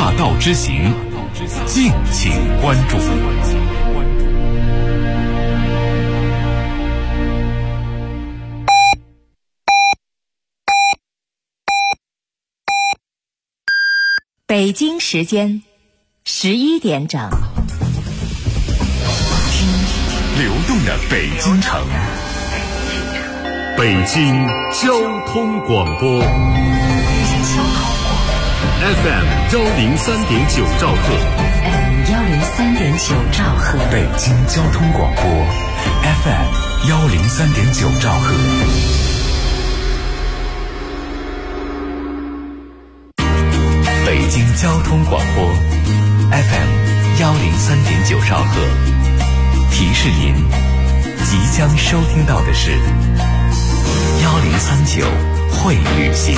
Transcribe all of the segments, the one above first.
大道之行，敬请关注。 北京时间11点整， 听流动的北京城，北京交通广播 FM 103.9兆赫 103.9兆赫， 北京交通广播 FM 103.9兆赫。北京交通广播 FM 103.9兆赫，提示您即将收听到的是1039会旅行。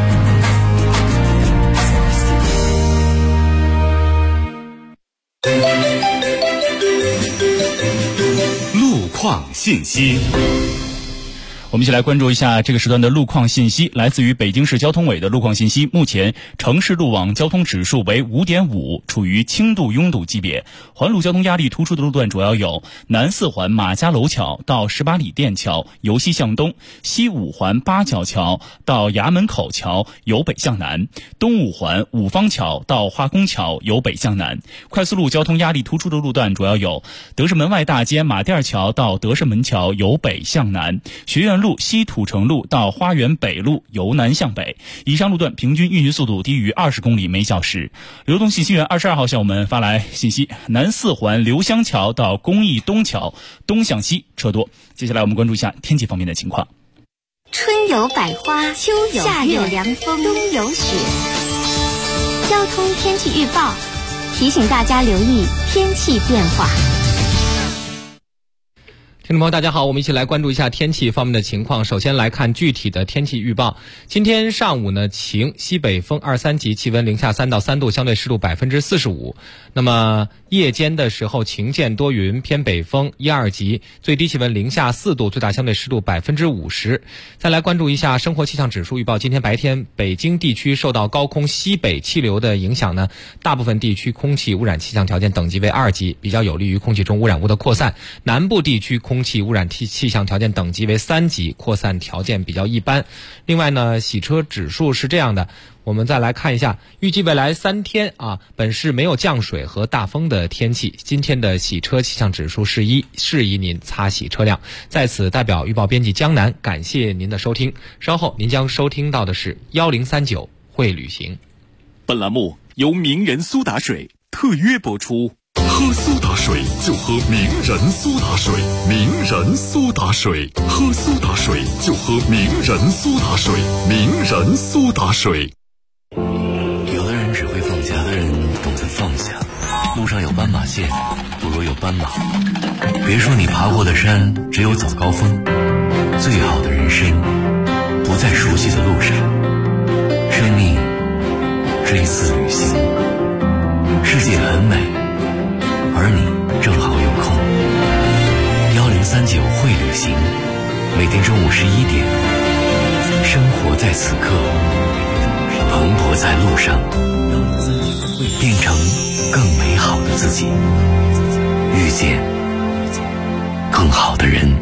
路况信息。 我们一起来关注一下这个时段的路况信息，来自于北京市交通委的路况信息。目前城市路网交通指数为 5.5， 处于轻度拥堵级别。环路交通压力突出的路段主要有南四环马家楼桥到18里店桥由西向东，西五环八角桥到衙门口桥由北向南，东五环五方桥到化工桥由北向南。快速路交通压力突出的路段主要有德胜门外大街马甸桥到德胜门桥由北向南，学院路西土城路到花园北路由南向北。以上路段平均运行速度低于20公里每小时。流动信息源22号向我们发来信息，南四环刘香桥到公益东桥东向西车多。接下来我们关注一下天气方面的情况。 春有百花，秋有夏有凉风，冬有雪。交通天气预报提醒大家留意天气变化。 听众朋友大家好，我们一起来关注一下天气方面的情况。首先来看具体的天气预报。今天上午呢晴，西北风2、3级，气温零下3到3度，相对湿度45%。那么夜间的时候晴间多云，偏北风1、2级，最低气温零下4度，最大相对湿度50%。再来关注一下生活气象指数预报。今天白天北京地区受到高空西北气流的影响呢，大部分地区空气污染气象条件等级为2级，比较有利于空气中污染物的扩散。南部地区空气污染气象条件等级为3级，扩散条件比较一般。另外呢，洗车指数是这样的，我们再来看一下，预计未来3天本市没有降水和大风的天气。今天的洗车气象指数是1，适宜您擦洗车辆。在此代表预报编辑江南感谢您的收听，稍后您将收听到的是1039会旅行。 本栏目由名人苏打水特约播出。喝苏打水就喝名人苏打水，名人苏打水，喝苏打水就喝名人苏打水，名人苏打水。 有的人只会放假，有的人懂得放下。路上有斑马线，不如有斑马。别说你爬过的山只有早高峰，最好的人生不在熟悉的路上。生命是一次旅行，世界很美，而你正好有空。1039会旅行，每天中午11点，生活在此刻，蓬勃在路上，变成更美好的自己，遇见更好的人。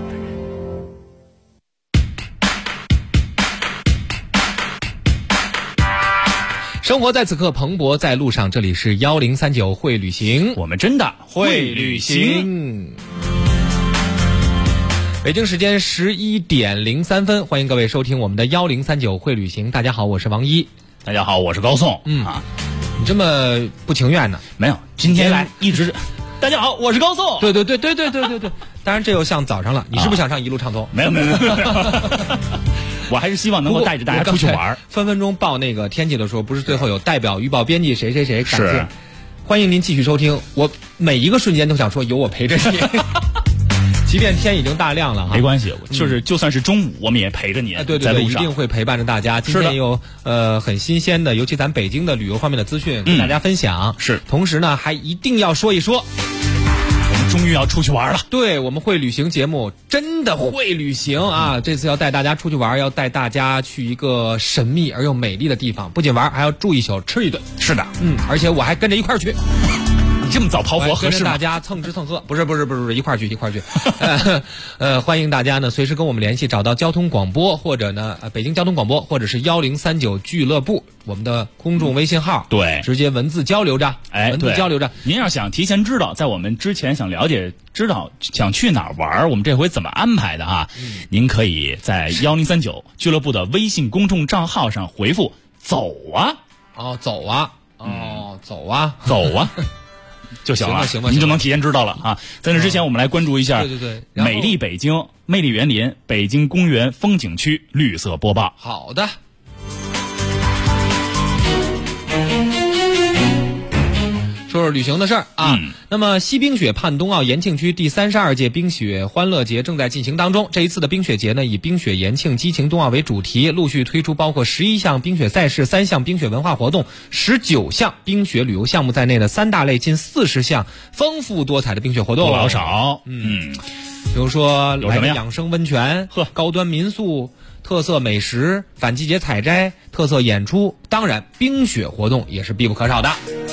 生活在此刻，蓬勃在路上。这里是1039会旅行， 我们真的会旅行。 北京时间11点03分，欢迎各位收听我们的1039会旅行。大家好，我是王一。 大家好，我是高颂。 你这么不情愿呢？ 没有，今天来一直。大家好，我是高颂。 对。当然这又像早上了，你是不是想上一路畅通？ 没有。我还是希望能够带着大家出去玩。 分分钟报那个天气的时候，不是最后有代表预报编辑谁感谢，欢迎您继续收听。我每一个瞬间都想说有我陪着你。即便天已经大亮了没关系，就算是中午我们也陪着你。 对，一定会陪伴着大家。今天有很新鲜的，尤其咱北京的旅游方面的资讯跟大家分享。 是， 同时呢还一定要说一说，我们终于要出去玩了。 对，我们会旅行节目真的会旅行啊！这次要带大家出去玩，要带大家去一个神秘而又美丽的地方，不仅玩，还要住一宿，吃一顿。 是的， 而且我还跟着一块儿去。 你这么早刨活合适吗？ 大家蹭吃蹭喝，不是，一块儿去。欢迎大家呢随时跟我们联系，找到交通广播或者呢北京交通广播，或者是1039俱乐部我们的公众微信号， 对， 直接文字交流着，文字交流着。 您要想提前知道，在我们之前想了解知道想去哪儿玩，我们这回怎么安排的啊？您可以在1039俱乐部的微信公众账号上回复走啊， 走啊就行了， 行吧， 您就能提前知道了啊。在那之前，我们来关注一下对美丽北京魅力园林北京公园风景区绿色播报。 好的。说说旅行的事儿啊。那么西冰雪盼冬奥延庆区第32届冰雪欢乐节正在进行当中。这一次的冰雪节呢，以冰雪延庆激情冬奥为主题，陆续推出包括11项冰雪赛事、3项冰雪文化活动、19项冰雪旅游项目在内的3大类近40项丰富多彩的冰雪活动。 不老少。 比如说来个养生温泉、高端民宿、特色美食、反季节采摘、特色演出，当然冰雪活动也是必不可少的。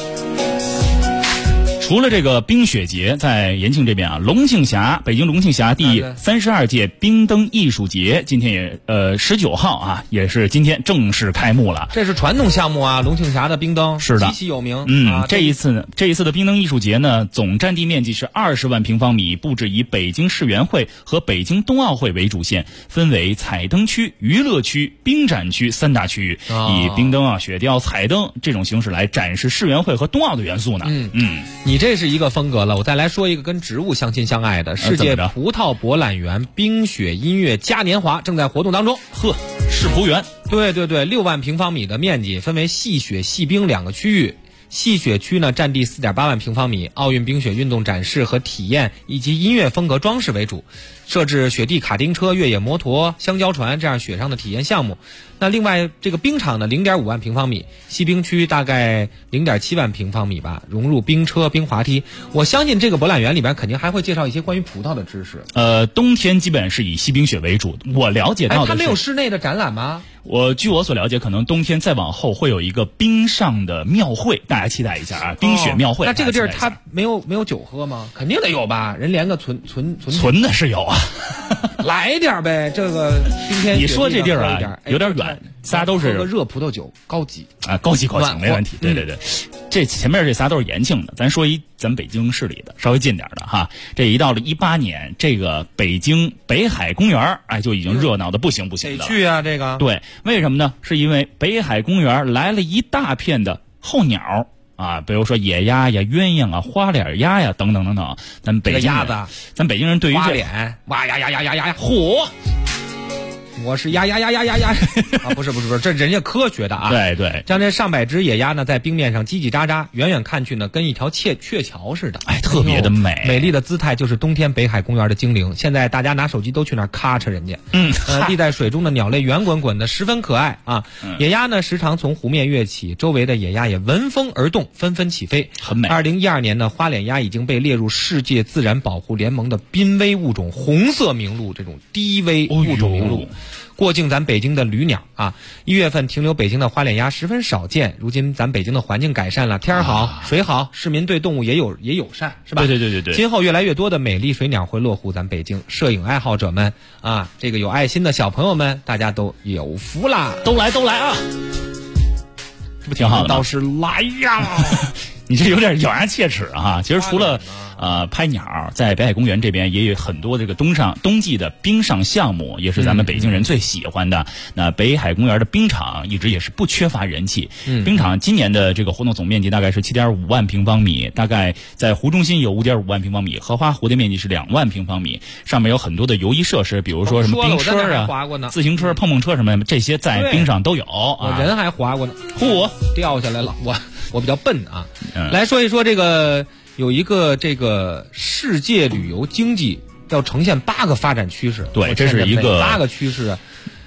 除了这个冰雪节，在延庆这边啊，北京龙庆峡第32届冰灯艺术节今天也19号啊，也是今天正式开幕了。 这是传统项目啊，龙庆峡的冰灯是的， 极其有名。 这一次的冰灯艺术节呢，总占地面积是20万平方米，布置以北京世园会和北京冬奥会为主线，分为彩灯区、娱乐区、冰展区3大区域，以冰灯雪吊、彩灯这种形式来展示世园会和冬奥的元素呢。 你这是一个风格了，我再来说一个跟植物相亲相爱的世界葡萄博览园冰雪音乐嘉年华正在活动当中。 世葡园， 对，6万平方米的面积，分为细雪细冰2个区域。细雪区呢占地4.8万平方米，奥运冰雪运动展示和体验以及音乐风格装饰为主，设置雪地卡丁车、越野摩托、香蕉船这样雪上的体验项目。那另外这个冰场呢0.5万平方米，西冰区大概0.7万平方米吧，融入冰车、冰滑梯。我相信这个博览园里边肯定还会介绍一些关于葡萄的知识。 冬天基本是以西冰雪为主。我了解到的是， 它没有室内的展览吗？ 据我所了解，可能冬天再往后会有一个冰上的庙会，大家期待一下啊！冰雪庙会。 那这个地儿它没有酒喝吗？肯定得有吧？人连个存的是有啊， 来点呗。这个冰天你说这地儿啊有点远，仨都是喝个热葡萄酒，高级啊，高级没问题。对，这前面这仨都是延庆的，咱说咱北京市里的稍微近点的哈。这一到了18年，这个北京北海公园就已经热闹的不行的。 得去啊，这个对。为什么呢？是因为北海公园来了一大片的候鸟啊，比如说野鸭呀、鸳鸯啊、花脸鸭呀等等。咱北京人，咱北京人对于花脸哇呀， 嚯！ 我是呀啊，不是，这人家科学的啊。 对， 像这上百只野鸭呢，在冰面上叽叽喳喳，远远看去呢，跟一条鹊桥似的， 特别的美丽的姿态，就是冬天北海公园的精灵。现在大家拿手机都去那儿咔嚓人家。立在水中的鸟类圆滚滚的，十分可爱啊。野鸭呢，时常从湖面跃起，周围的野鸭也闻风而动，纷纷起飞， 很美。 2012年呢，花脸鸭已经被列入世界自然保护联盟的濒危物种红色名录，这种低危物种名录。过境咱北京的旅鸟啊，1月份停留北京的花脸鸭十分少见。如今咱北京的环境改善了，天儿好，水好，市民对动物也友善，是吧？ 对。 今后越来越多的美丽水鸟会落户咱北京，摄影爱好者们啊，这个有爱心的小朋友们，大家都有福啦， 都来啊！这不挺好的吗？ 倒是来呀！ 你这有点咬牙切齿啊！其实除了拍鸟，在北海公园这边也有很多这个冬季的冰上项目，也是咱们北京人最喜欢的。那北海公园的冰场一直也是不缺乏人气。冰场今年的这个活动总面积大概是7.5万平方米，大概在湖中心有5.5万平方米，荷花湖的面积是2万平方米，上面有很多的游艺设施，比如说什么冰车啊、自行车、碰车什么的，这些在冰上都有。 我人还滑过呢，掉下来了，我比较笨啊。来说一说这个，有一个这个世界旅游经济要呈现8个发展趋势。 对，这是一个 8个趋势。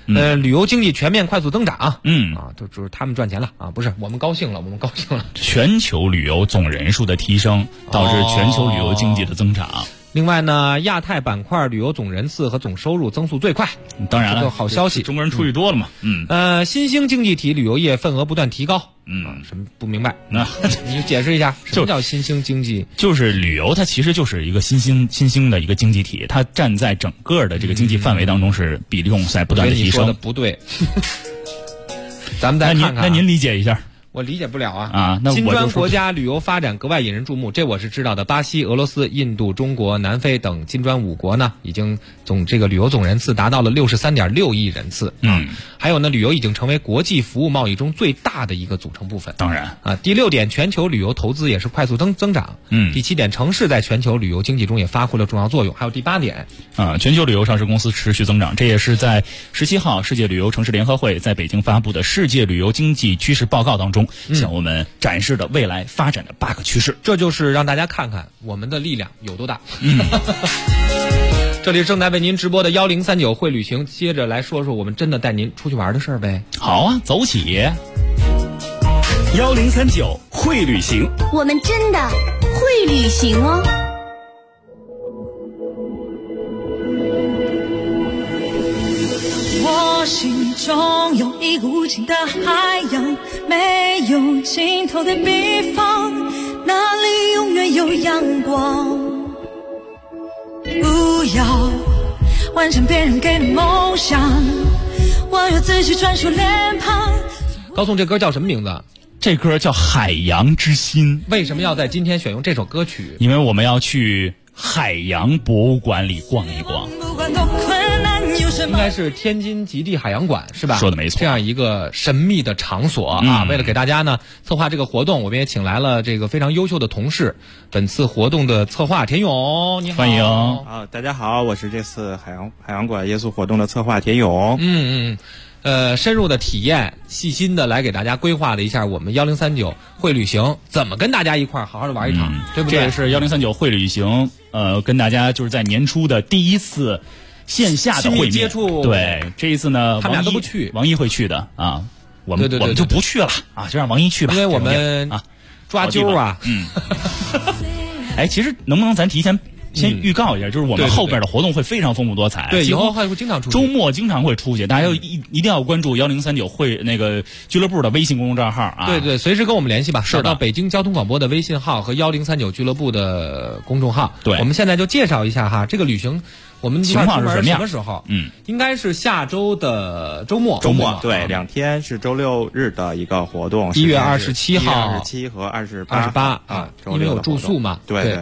旅游经济全面快速增长。 嗯啊，就是他们赚钱了啊，不是我们高兴了，我们高兴了。 全球旅游总人数的提升，导致全球旅游经济的增长。 另外呢，亚太板块旅游总人次和总收入增速最快。 当然了， 这个好消息， 中国人出去多了嘛。 新兴经济体旅游业份额不断提高。什么不明白？ 那你解释一下，什么叫新兴经济？ 就是旅游，它其实就是一个新兴的一个经济体，它占在整个的这个经济范围当中是比重在不断的提升。 我跟你说的不对，咱们再看看。 那您理解一下。 我理解不了啊！ 啊，那金砖国家旅游发展格外引人注目，这我是知道的。巴西、俄罗斯、印度、中国、南非等金砖5国呢，已经这个旅游总人次达到了63.6亿人次。还有呢，旅游已经成为国际服务贸易中最大的一个组成部分。 当然啊，第6点，全球旅游投资也是快速增长。第7点，城市在全球旅游经济中也发挥了重要作用。还有第8点， 全球旅游上市公司持续增长，这也是在17号世界旅游城市联合会在北京发布的世界旅游经济趋势报告当中向我们展示的未来发展的8个趋势。 这就是让大家看看我们的力量有多大。这里是正在为您直播的1039会旅行，接着来说说我们真的带您出去玩的事儿呗。 好啊，走起。 1039会旅行， 我们真的会旅行哦。 我心中有一个无尽的海洋，没有尽头的地方，那里永远有阳光。不要完成别人给的梦想，我有自己专属脸庞。 高颂，这歌叫什么名字？ 这歌叫《海洋之心》。 为什么要在今天选用这首歌曲？ 因为我们要去海洋博物馆里逛一逛。 应该是天津极地海洋馆是吧？ 说的没错， 这样一个神秘的场所啊。为了给大家呢策划这个活动，我们也请来了这个非常优秀的同事。本次活动的策划田勇，你好。 欢迎。 大家好，我是这次海洋馆夜宿活动的策划田勇。 深入的体验，细心的来给大家规划了一下我们1039会旅行怎么跟大家一块好好的玩一场，对不对？ 这也是1039会旅行跟大家就是在年初的第一次线下的会面接触。 对，这一次呢， 他们俩都不去， 王一会去的啊，我们就不去了啊，就让王一去吧， 因为我们抓阄啊。 其实能不能咱提前先预告一下，就是我们后边的活动会非常丰富多彩。 对，以后会经常出去， 周末经常会出去，大家一定要关注1039会那个俱乐部的微信公众账号啊。 对，随时跟我们联系吧。 是的， 到北京交通广播的微信号和1039俱乐部的公众号。 对， 我们现在就介绍一下哈，这个旅行我们情况是什么样？ 什么时候？应该是下周的周末。 对，2天是周6日的一个活动。 1月27号、 27和28 啊，因为有住宿嘛。 对。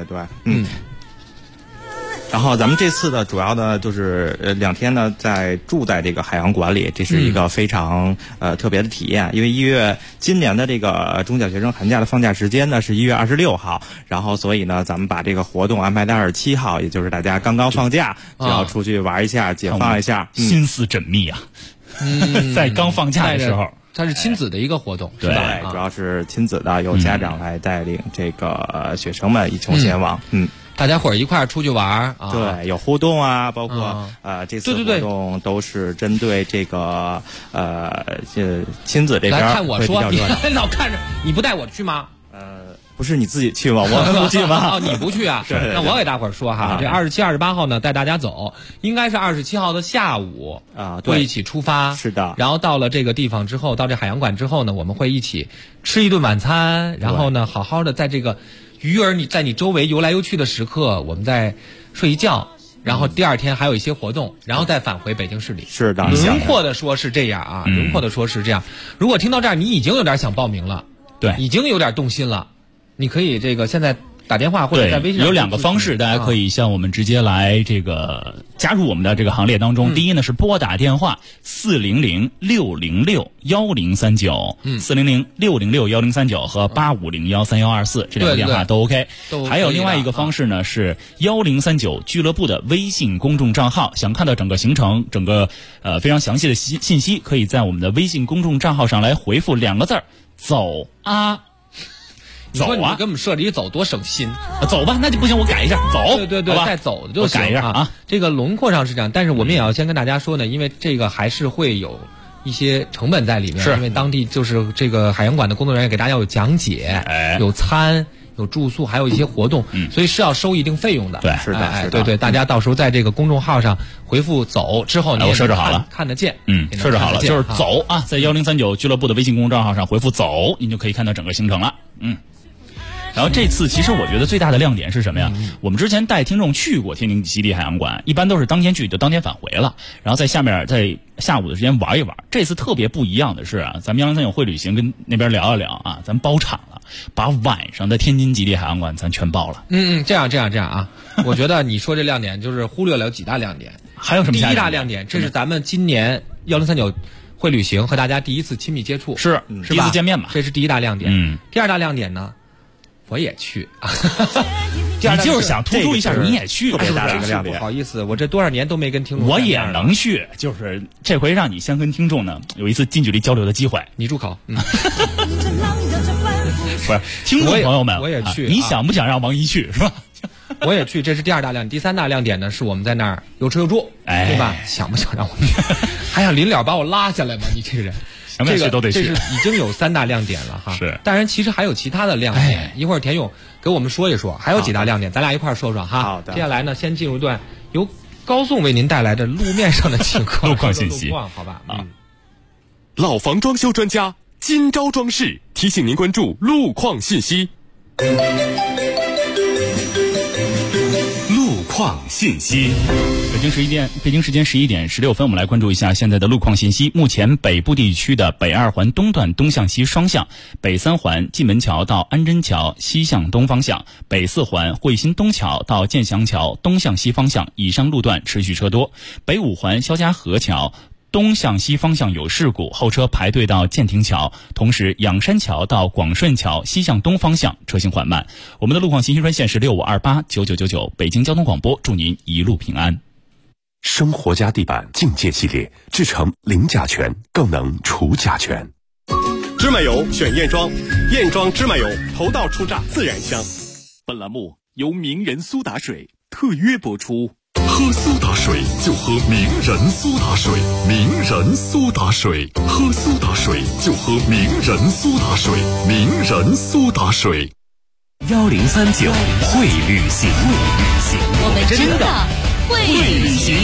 然后咱们这次的主要的就是2天呢，住在这个海洋馆里，这是一个非常特别的体验。因为今年的这个中小学生寒假的放假时间呢是1月26号，然后所以呢咱们把这个活动安排在27号，也就是大家刚刚放假就要出去玩一下，解放一下， 心思缜密啊。在刚放假的时候， 它是亲子的一个活动， 对，主要是亲子的，由家长来带领这个学生们一同前往。 大家伙儿一块儿出去玩啊， 对，有互动啊，包括这次活动都是针对这个亲子这边。 来看我说，你老看着，你不带我去吗？ 不是你自己去吗？我不去吗？ 你不去啊？ 对。 那我给大伙儿说哈，这27、28号呢带大家走，应该是27号的下午会一起出发。 是的。 然后到了这个地方之后，到这海洋馆之后呢，我们会一起吃一顿晚餐，然后呢，好好的在这个鱼儿在你周围游来游去的时刻，我们再睡一觉，然后第2天还有一些活动，然后再返回北京市里。 是的， 轮廓的说是这样啊，轮廓的说是这样。如果听到这儿，你已经有点想报名了， 对， 已经有点动心了，你可以这个现在打电话或者在微信上。 有2个方式，大家可以向我们直接来这个加入我们的这个行列当中。第一呢是拨打电话400-606-1039，400-606-1039和850-13124，这2个电话都 OK。还有另外一个方式呢是1039俱乐部的微信公众账号，想看到整个行程、整个非常详细的信息，可以在我们的微信公众账号上来回复2个字儿：走啊。 你说你走啊给我们设计走多省心。 走吧，那就不行，我改一下，走。 对对对，再走就行改一下啊。 这个轮廓上是这样，但是我们也要先跟大家说呢，因为这个还是会有一些成本在里面，因为当地就是这个海洋馆的工作人员给大家有讲解，有餐。有住宿，还有一些活动，所以是要收一定费用的。 对， 是的，是的。 对对，大家到时候在这个公众号上回复走之后， 我设置好了， 看得见。 设置好了，就是走啊，在1039俱乐部的微信公众账号上回复走，您就可以看到整个行程了。然后这次其实我觉得最大的亮点是什么呀？我们之前带听众去过天津基地海洋馆，一般都是当天去就当天返回了，然后在下面在下午的时间玩一玩。这次特别不一样的是啊，咱们1039会旅行跟那边聊一聊啊，咱包场了，把晚上的天津基地海洋馆咱全包了。 这样啊，我觉得你说这亮点就是忽略了有几大亮点。 还有什么？ 第一大亮点，这是咱们今年1039会旅行和大家第一次亲密接触， 是第一次见面嘛？ 这是第一大亮点。第二大亮点呢？我也去， 你就是想突出一下，你也去， 特别大的一个亮点。 不好意思，我这多少年都没跟听众。 我也能去，就是这回让你先跟听众呢有一次近距离交流的机会。 你住口。 不是，听众朋友们， 我也去。 你想不想让王一去是吧？ 我也去，这是第二大亮点。第三大亮点呢，是我们在那儿有吃有住，对吧？想不想让我去？还想临了把我拉下来吗？你这个人。 这个这是已经有3大亮点了哈， 是。 当然，其实还有其他的亮点，一会儿田勇给我们说一说，还有几大亮点，咱俩一块儿说说哈。 好的。 接下来呢，先进入一段由高颂为您带来的路面上的情况、 路况信息， 好吧？ 老房装修专家今朝装饰提醒您关注路况信息。路况信息。 北京时间11点16分，我们来关注一下现在的路况信息。目前北部地区的北2环东段东向西双向，北3环蓟门桥到安贞桥西向东方向，北4环汇新东桥到建祥桥东向西方向以上路段持续车多，北5环肖家河桥东向西方向有事故，后车排队到建亭桥，同时仰山桥到广顺桥西向东方向车行缓慢。我们的路况信息专线是65289999，北京交通广播，祝您一路平安。 生活家地板境界系列制成零甲醛，更能除甲醛。 芝麻油选燕庄，燕庄芝麻油头道出榨自然香。 本栏目由名人苏打水特约播出。喝苏打水就喝名人苏打水，名人苏打水，喝苏打水就喝名人苏打水，名人苏打水。 1039会旅行， 我们真的会旅行。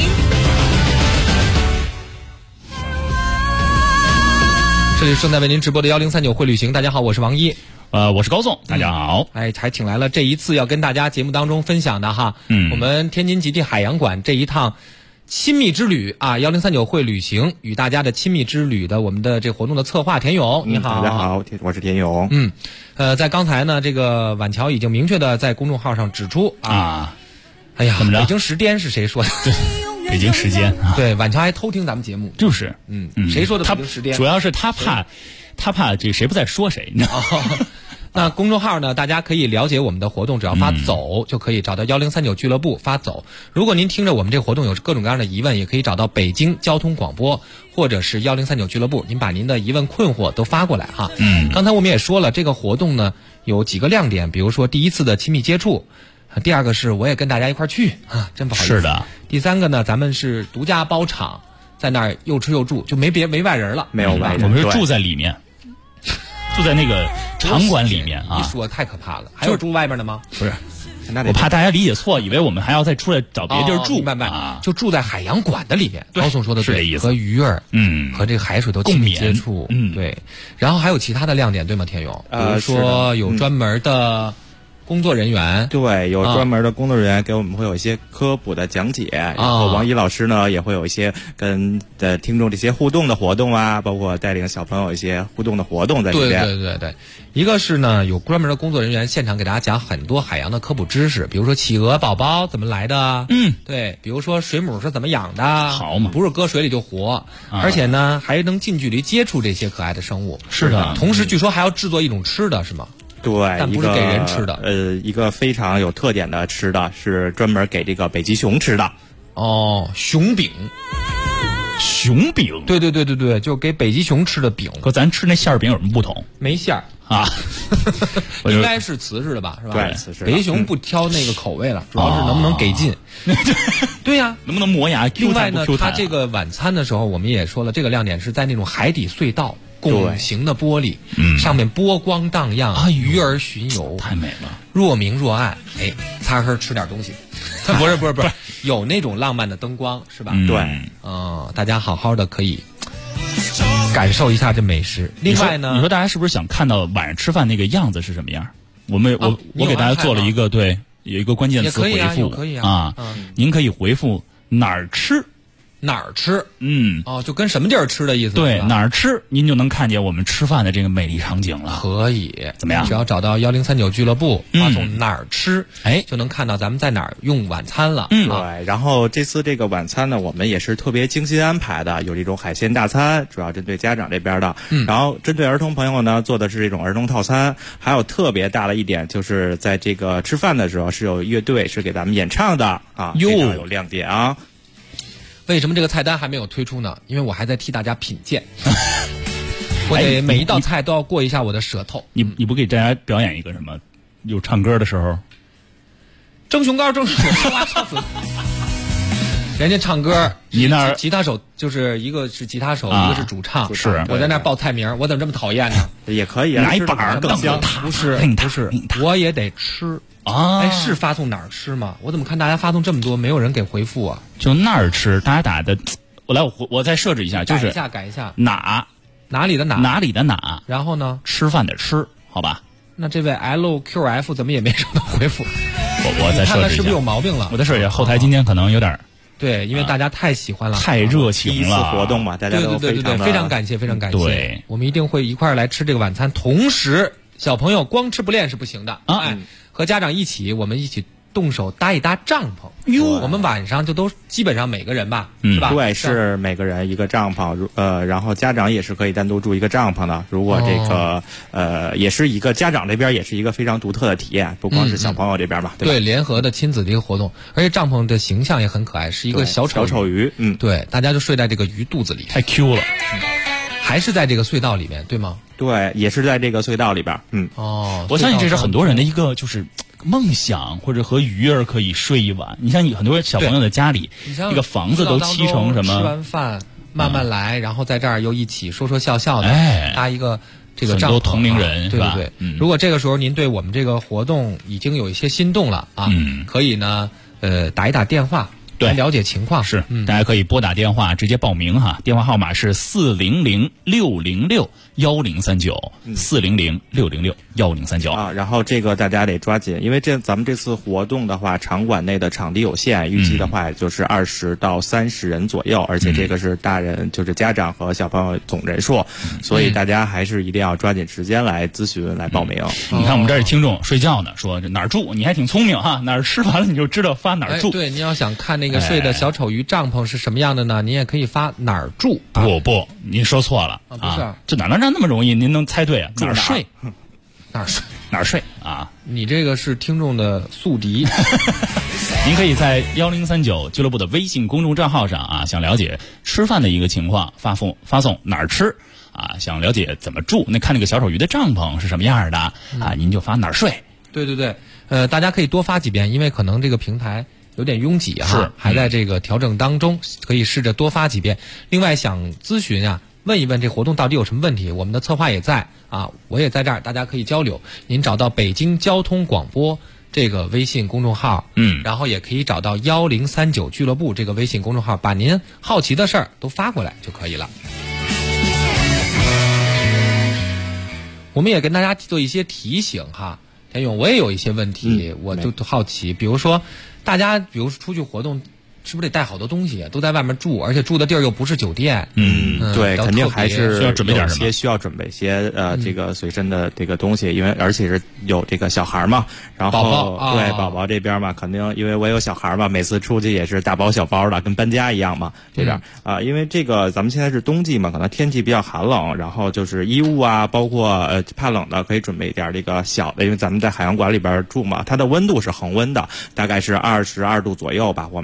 这里是正在为您直播的1039会旅行，大家好，我是王一。 我是高颂，大家好。 还请来了这一次要跟大家节目当中分享的哈，我们天津极地海洋馆这一趟亲密之旅啊，1039会旅行与大家的亲密之旅的我们的这活动的策划田勇，你好。 大家好，我是田勇。 在刚才呢，这个晚桥已经明确的在公众号上指出啊，哎呀，北京时间是谁说的？ 对，北京时间啊， 对，晚桥还偷听咱们节目， 就是， 谁说的北京时间？ 主要是他怕这谁不在说谁，你知道吗？ 那公众号呢，大家可以了解我们的活动，只要发走就可以找到1039俱乐部发走。如果您听着我们这个活动有各种各样的疑问，也可以找到北京交通广播或者是1039俱乐部，您把您的疑问困惑都发过来哈。刚才我们也说了，这个活动呢有几个亮点，比如说第一次的亲密接触，第二个是我也跟大家一块去啊，真不好意思。 是的。 第三个呢，咱们是独家包场，在那儿又吃又住，就没外人了， 没有外人， 我们是住在里面。住在那个场馆里面啊！ 一说太可怕了，还有住外面的吗？ 不是，我怕大家理解错，以为我们还要再出来找别地儿住。 明白，就住在海洋馆的里面。高总说的对， 是这意思。 和鱼儿，和这个海水都亲密接触，对。然后还有其他的亮点，对吗，田勇？比如说有专门的工作人员， 对，有专门的工作人员给我们会有一些科普的讲解，然后王一老师呢也会有一些跟听众这些互动的活动啊，包括带领小朋友一些互动的活动在里边。 对，一个是呢有专门的工作人员现场给大家讲很多海洋的科普知识，比如说企鹅宝宝怎么来的，对，比如说水母是怎么养的， 好嘛， 不是搁水里就活，而且呢还能近距离接触这些可爱的生物。 是的， 同时据说还要制作一种吃的，是吗？ 对， 但不是给人吃的。 一个非常有特点的吃的是专门给这个北极熊吃的。 哦，熊饼。 熊饼？ 对，就给北极熊吃的饼。 和咱吃那馅儿饼有什么不同？ 没馅儿啊， 应该是瓷实的吧，是吧？ 对，瓷实的。 北极熊不挑那个口味了，主要是能不能给劲。对呀， 能不能磨牙？ 另外呢，它这个晚餐的时候，我们也说了，这个亮点是在那种海底隧道。拱形的玻璃，上面波光荡漾，鱼儿巡游， 太美了， 若明若暗。哎，擦黑吃点东西，不是，有那种浪漫的灯光，是吧？ 对， 大家好好的可以感受一下这美食。另外呢， 你说大家是不是想看到晚上吃饭那个样子是什么样？我给大家做了一个有一个关键词回复， 可以啊， 您可以回复哪儿吃。 哪儿吃？就跟什么地儿吃的意思。 对，哪儿吃，您就能看见我们吃饭的这个美丽场景了。 可以， 怎么样？ 只要找到1039俱乐部，发送哪儿吃，就能看到咱们在哪儿用晚餐了。 对。然后这次这个晚餐呢，我们也是特别精心安排的，有这种海鲜大餐，主要针对家长这边的。然后针对儿童朋友呢，做的是这种儿童套餐。还有特别大的一点，就是在这个吃饭的时候是有乐队是给咱们演唱的啊，非常有亮点啊。 为什么这个菜单还没有推出呢？因为我还在替大家品鉴，我得每一道菜都要过一下我的舌头。 你不给大家表演一个什么？有唱歌的时候， 蒸熊羔，人家唱歌， 你那儿吉他手就是一个是吉他手，一个是主唱。 是我在那儿报菜名，我怎么这么讨厌呢？ 也可以拿一板更香。 不是，我也得吃。是发送哪儿吃吗？我怎么看大家发送这么多，没有人给回复啊？ 就那儿吃，大家打的，我再设置一下，就是改一下， 哪里的哪， 然后呢， 吃饭的吃，好吧？ 那这位 LQF 怎么也没收到回复？ 我再设置一下， 看看是不是有毛病了？ 我再设置一下，后台今天可能有点。 对，因为大家太喜欢了， 太热情了。 第一次活动嘛，大家都对，非常感谢，非常感谢。 对， 我们一定会一块儿来吃这个晚餐，同时小朋友光吃不练是不行的啊。和家长我们一起动手搭一搭帐篷。我们晚上就都基本上每个人吧，是吧？ 对，是每个人一个帐篷。然后家长也是可以单独住一个帐篷的。如果这个也是一个家长这边也是一个非常独特的体验，不光是小朋友这边吧，对吧？ 对，联合的亲子的一个活动，而且帐篷的形象也很可爱，是一个小丑鱼。 对，大家就睡在这个鱼肚子里， 太 Q 了。 还是在这个隧道里面，对吗？ 对，也是在这个隧道里边。 我相信这是很多人的一个就是梦想，或者和鱼儿可以睡一晚。你像很多小朋友的家里，这个房子都漆成什么？ 吃完饭慢慢来，然后在这儿又一起说说笑笑的，搭一个这个帐篷。 很多同龄人， 对对对。如果这个时候您对我们这个活动已经有一些心动了啊，可以呢打一打电话。来了解情况是，大家可以拨打电话直接报名哈，电话号码是400-606-1039，400-606-1039 啊。然后这个大家得抓紧，因为咱们这次活动的话，场馆内的场地有限，预计的话也就是20到30人左右，而且这个是大人，就是家长和小朋友总人数，所以大家还是一定要抓紧时间来咨询来报名。 你看我们这儿听众睡觉呢，说这哪儿住？你还挺聪明哈，哪儿吃完了你就知道发哪儿住。 对，你要想看那个睡的小丑鱼帐篷是什么样的呢？您也可以发哪儿住。 不，您说错了不是， 这哪能那么容易？您能猜对啊？哪儿睡？哪儿睡啊？ 你这个是听众的宿敌。 您可以在1039俱乐部的微信公众账号上啊，想了解吃饭的一个情况，发送哪儿吃啊？想了解怎么住，看那个小丑鱼的帐篷是什么样的啊？您就发哪儿睡。 对，大家可以多发几遍，因为可能这个平台有点拥挤还在这个调整当中，可以试着多发几遍。另外想咨询问一问这活动到底有什么问题，我们的策划也在啊，我也在这儿，大家可以交流。您找到北京交通广播这个微信公众号，然后也可以找到1039俱乐部这个微信公众号，把您好奇的事儿都发过来就可以了。我们也跟大家做一些提醒哈，田勇，我也有一些问题，我就好奇，比如说大家出去活动是不是得带好多东西？都在外面住，而且住的地儿又不是酒店。 对，肯定还是需要准备点什么？ 需要准备一些这个随身的这个东西，因为而且是有这个小孩嘛，然后宝宝这边嘛，肯定因为我有小孩嘛，每次出去也是大包小包的，跟搬家一样嘛。这边因为这个咱们现在是冬季嘛，可能天气比较寒冷，然后就是衣物啊，包括怕冷的可以准备一点这个小的，因为咱们在海洋馆里边住嘛，它的温度是恒温的，大概是22度左右吧。我们这边也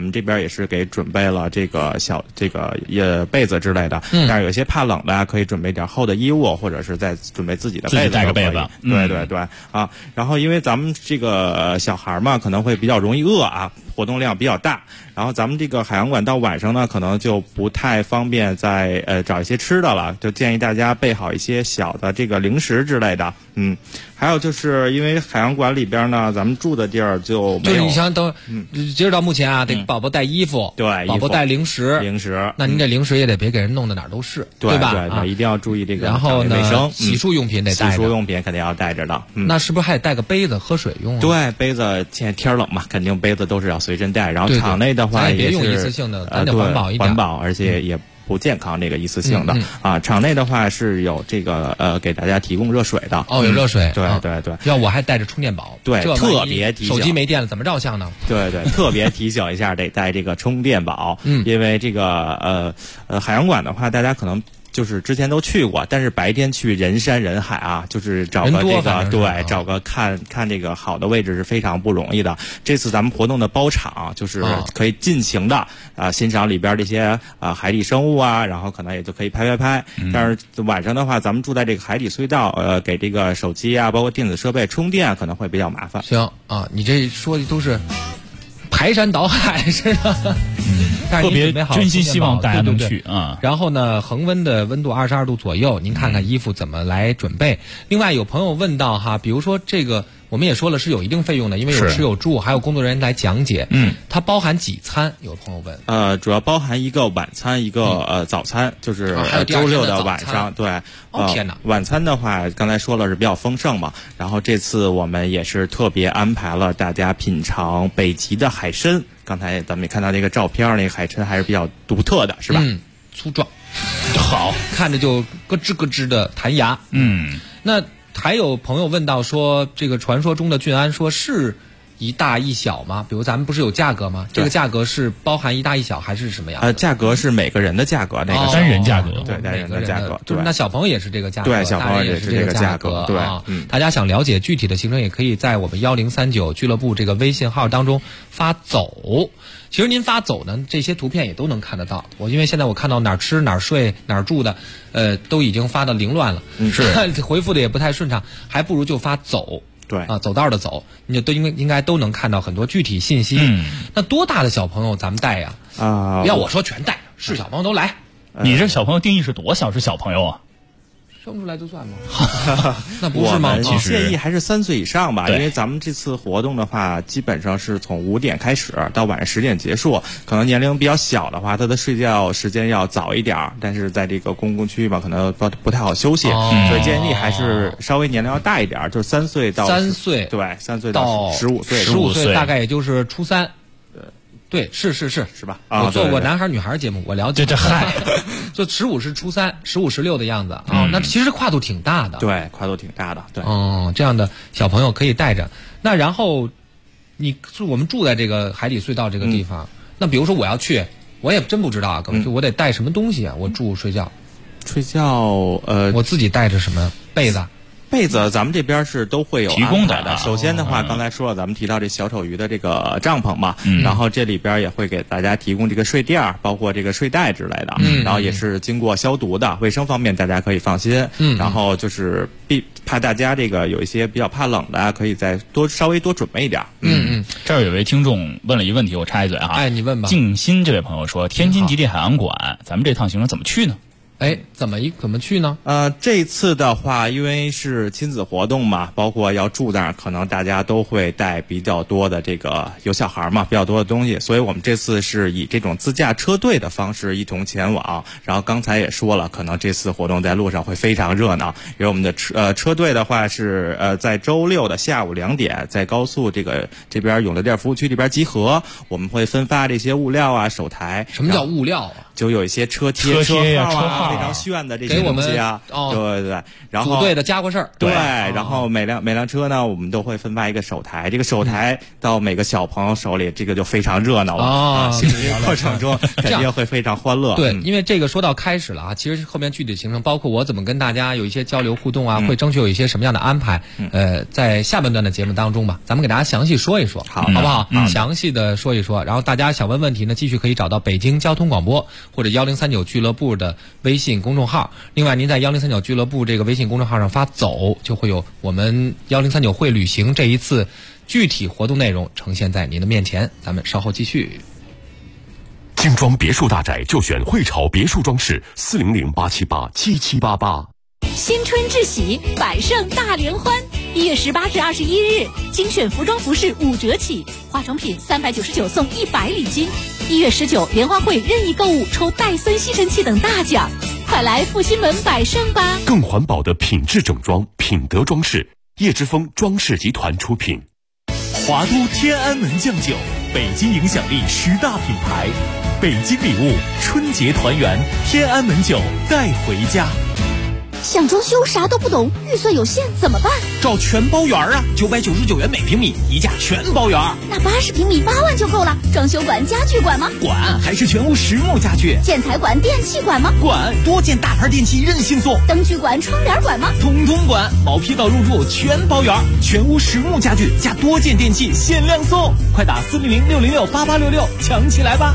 也是给准备了这个被子之类的。但是有些怕冷的可以准备点厚的衣物，或者是再准备自己的被子， 自己带个被子。 对啊。然后因为咱们这个小孩嘛，可能会比较容易饿啊，活动量比较大。然后咱们这个海洋馆到晚上呢，可能就不太方便再找一些吃的了，就建议大家备好一些小的这个零食之类的。还有就是因为海洋馆里边呢，咱们住的地儿就没有， 就是你像截止到目前啊，得宝宝带衣服， 对， 宝宝带零食， 那您这零食也得别给人弄得哪儿都是， 对吧？ 对，一定要注意这个。 然后呢， 卫生， 洗漱用品得带着， 洗漱用品肯定要带着的。 那是不是还得带个杯子喝水用？ 对，杯子现在天冷嘛，肯定杯子都是要随身带。然后场内的话也别用一次性的，咱得环保一点， 环保，而且也不健康，这个一次性的啊。场内的话是有这个给大家提供热水的。 哦，有热水。 对。 要我还带着充电宝。 对，特别提醒。 手机没电了怎么照相呢？ 对，特别提醒一下，得带这个充电宝。因为这个海洋馆的话，大家可能就是之前都去过，但是白天去人山人海啊，就是找个这个找个看这个好的位置是非常不容易的。这次咱们活动的包场就是可以尽情的欣赏里边这些海底生物啊，然后可能也就可以拍。但是晚上的话，咱们住在这个海底隧道，给这个手机啊，包括电子设备充电可能会比较麻烦。 行啊，你这说的都是排山倒海似的。 特别真心希望大家能去啊。 然后呢，恒温的温度22度左右，您看看衣服怎么来准备。另外有朋友问到哈，比如说这个我们也说了是有一定费用的，因为有吃有住，还有工作人员来讲解。它包含几餐？有朋友问。 主要包含一个晚餐，一个早餐，就是周六的晚上。对。 天哪！ 晚餐的话，刚才说了是比较丰盛嘛。然后这次我们也是特别安排了大家品尝北极的海参。刚才咱们也看到那个照片，那个海参还是比较独特的，是吧？ 粗壮，好看着就咯吱咯吱的弹牙。那还有朋友问到说，这个传说中的俊安说是一大一小吗？比如咱们不是有价格吗？这个价格是包含一大一小还是什么样？ 价格是每个人的价格，那个单人价格， 对，单人的价格。 对，那小朋友也是这个价格， 对，小朋友也是这个价格。对， 大家想了解具体的行程，也可以在我们1039俱乐部这个微信号当中发走。其实您发走呢，这些图片也都能看得到。因为现在我看到哪儿吃哪儿睡哪儿住的，都已经发的凌乱了，是回复的也不太顺畅，还不如就发走。 对啊，走道的走，你就都应该都能看到很多具体信息。那多大的小朋友咱们带呀？要我说全带，是小朋友都来。 你这小朋友定义是多小是小朋友啊？ 生出来就算吗？那不是吗？ 我们建议还是3岁以上吧，因为咱们这次活动的话，基本上是从5点开始到晚上10点结束。可能年龄比较小的话，他的睡觉时间要早一点，但是在这个公共区域嘛，可能不太好休息，所以建议还是稍微年龄要大一点，就是3岁到 3岁， 对，3岁到15岁 ，15岁大概也就是初3。对，是吧？ 我做过男孩女孩节目，我了解。 这嗨， 就15是初3，15、16的样子啊。那其实跨度挺大的。 对，跨度挺大的。对。 这样的小朋友可以带着。那然后，我们住在这个海底隧道这个地方，那比如说我要去，我也真不知道啊，就我得带什么东西啊？我住睡觉，我自己带着什么被子？ 被子咱们这边是都会有提供的。 首先的话，刚才说了，咱们提到这小丑鱼的这个帐篷嘛，然后这里边也会给大家提供这个睡垫，包括这个睡袋之类的，然后也是经过消毒的，卫生方面大家可以放心。然后就是怕大家这个有一些比较怕冷的，可以再稍微多准备一点。 这儿有位听众问了一个问题，我插一嘴哈。 你问吧。 静心这位朋友说，天津极地海洋馆，咱们这趟行程怎么去呢？ 怎么去呢？ 这次的话，因为是亲子活动嘛，包括要住那儿，可能大家都会带比较多的这个有小孩嘛，比较多的东西，所以我们这次是以这种自驾车队的方式一同前往。然后刚才也说了，可能这次活动在路上会非常热闹，因为我们的车队的话是在周六的下午2点，在高速这边永乐店服务区里边集合，我们会分发这些物料啊、手台。 什么叫物料啊？ 就有一些车贴、 车号非常炫的这些东西啊，对，然后组队的家伙事儿， 对，然后每辆车呢，我们都会分发一个手台，这个手台到每个小朋友手里，这个就非常热闹了行程过程中肯定会非常欢乐。 对，因为这个说到开始了啊，其实后面具体行程，包括我怎么跟大家有一些交流互动啊，会争取有一些什么样的安排，在下半段的节目当中吧，咱们给大家详细说一说，好不好？详细的说一说，然后大家想问问题呢，继续可以找到北京交通广播或者1039俱乐部的微信公众号。另外，您在1039俱乐部这个微信公众号上发走，就会有我们1039会旅行这一次具体活动内容呈现在您的面前。咱们稍后继续。 精装别墅大宅就选汇潮别墅装饰，400-878-7788。 新春至喜，百盛大联欢，1月18至21日，精选服装服饰5折起，化妆品399送100礼金。1月19，联欢会任意购物抽戴森吸尘器等大奖，快来复兴门百盛吧！ 更环保的品质整装，品德装饰，叶之峰装饰集团出品。 华都天安门酱酒，北京影响力10大品牌，北京礼物，春节团圆，天安门酒带回家。 想装修啥都不懂，预算有限怎么办？ 找全包园啊，999元每平米，一价全包园。 那80平米8万就够了。装修管、家具管吗？ 管，还是全屋实木家具。 建材管、电器管吗？ 管，多件大牌电器任性送。 灯具管、窗帘管吗？ 统统管，毛坯到入住全包园，全屋实木家具加多件电器限量送，快打400-606-8866抢起来吧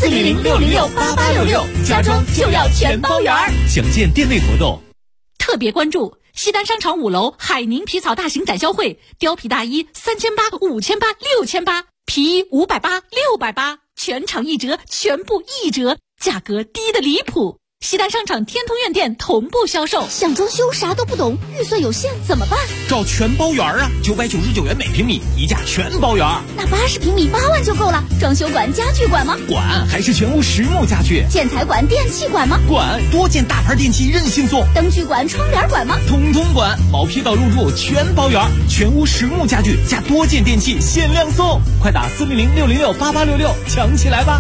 ！400-606-8866，家装就要全包园。 详见店内活动。 特别关注西单商场5楼海宁皮草大型展销会，貂皮大衣3800、5800、6800，皮衣580、680，全场1折，全部1折，价格低得离谱。西单商场天通苑店同步销售。 想装修啥都不懂，预算有限怎么办？ 找全包园啊，999元每平米，一价全包园。 那80平米8万就够了。装修管、家具管吗？ 管，还是全屋实木家具。 建材管、电器管吗？ 管，多件大牌电器任性送。 灯具管、窗帘管吗？ 统统管，毛坯到入住全包园，全屋实木家具加多件电器限量送，快打400-606-8866抢起来吧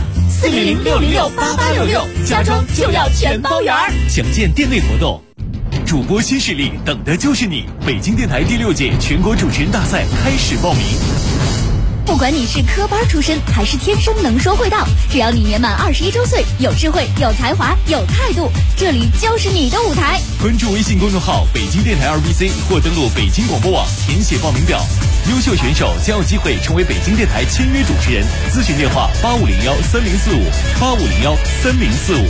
！400-606-8866，家装就要全包园。 详见店内活动。主播新势力，等的就是你！北京电台第6届全国主持人大赛开始报名。 不管你是科班出身还是天生能说会道，只要你年满21周岁，有智慧、有才华、有态度，这里就是你的舞台。 关注微信公众号北京电台2BC 或登录北京广播网填写报名表，优秀选手将有机会成为北京电台签约主持人。咨询电话8501-3045，8501-3045。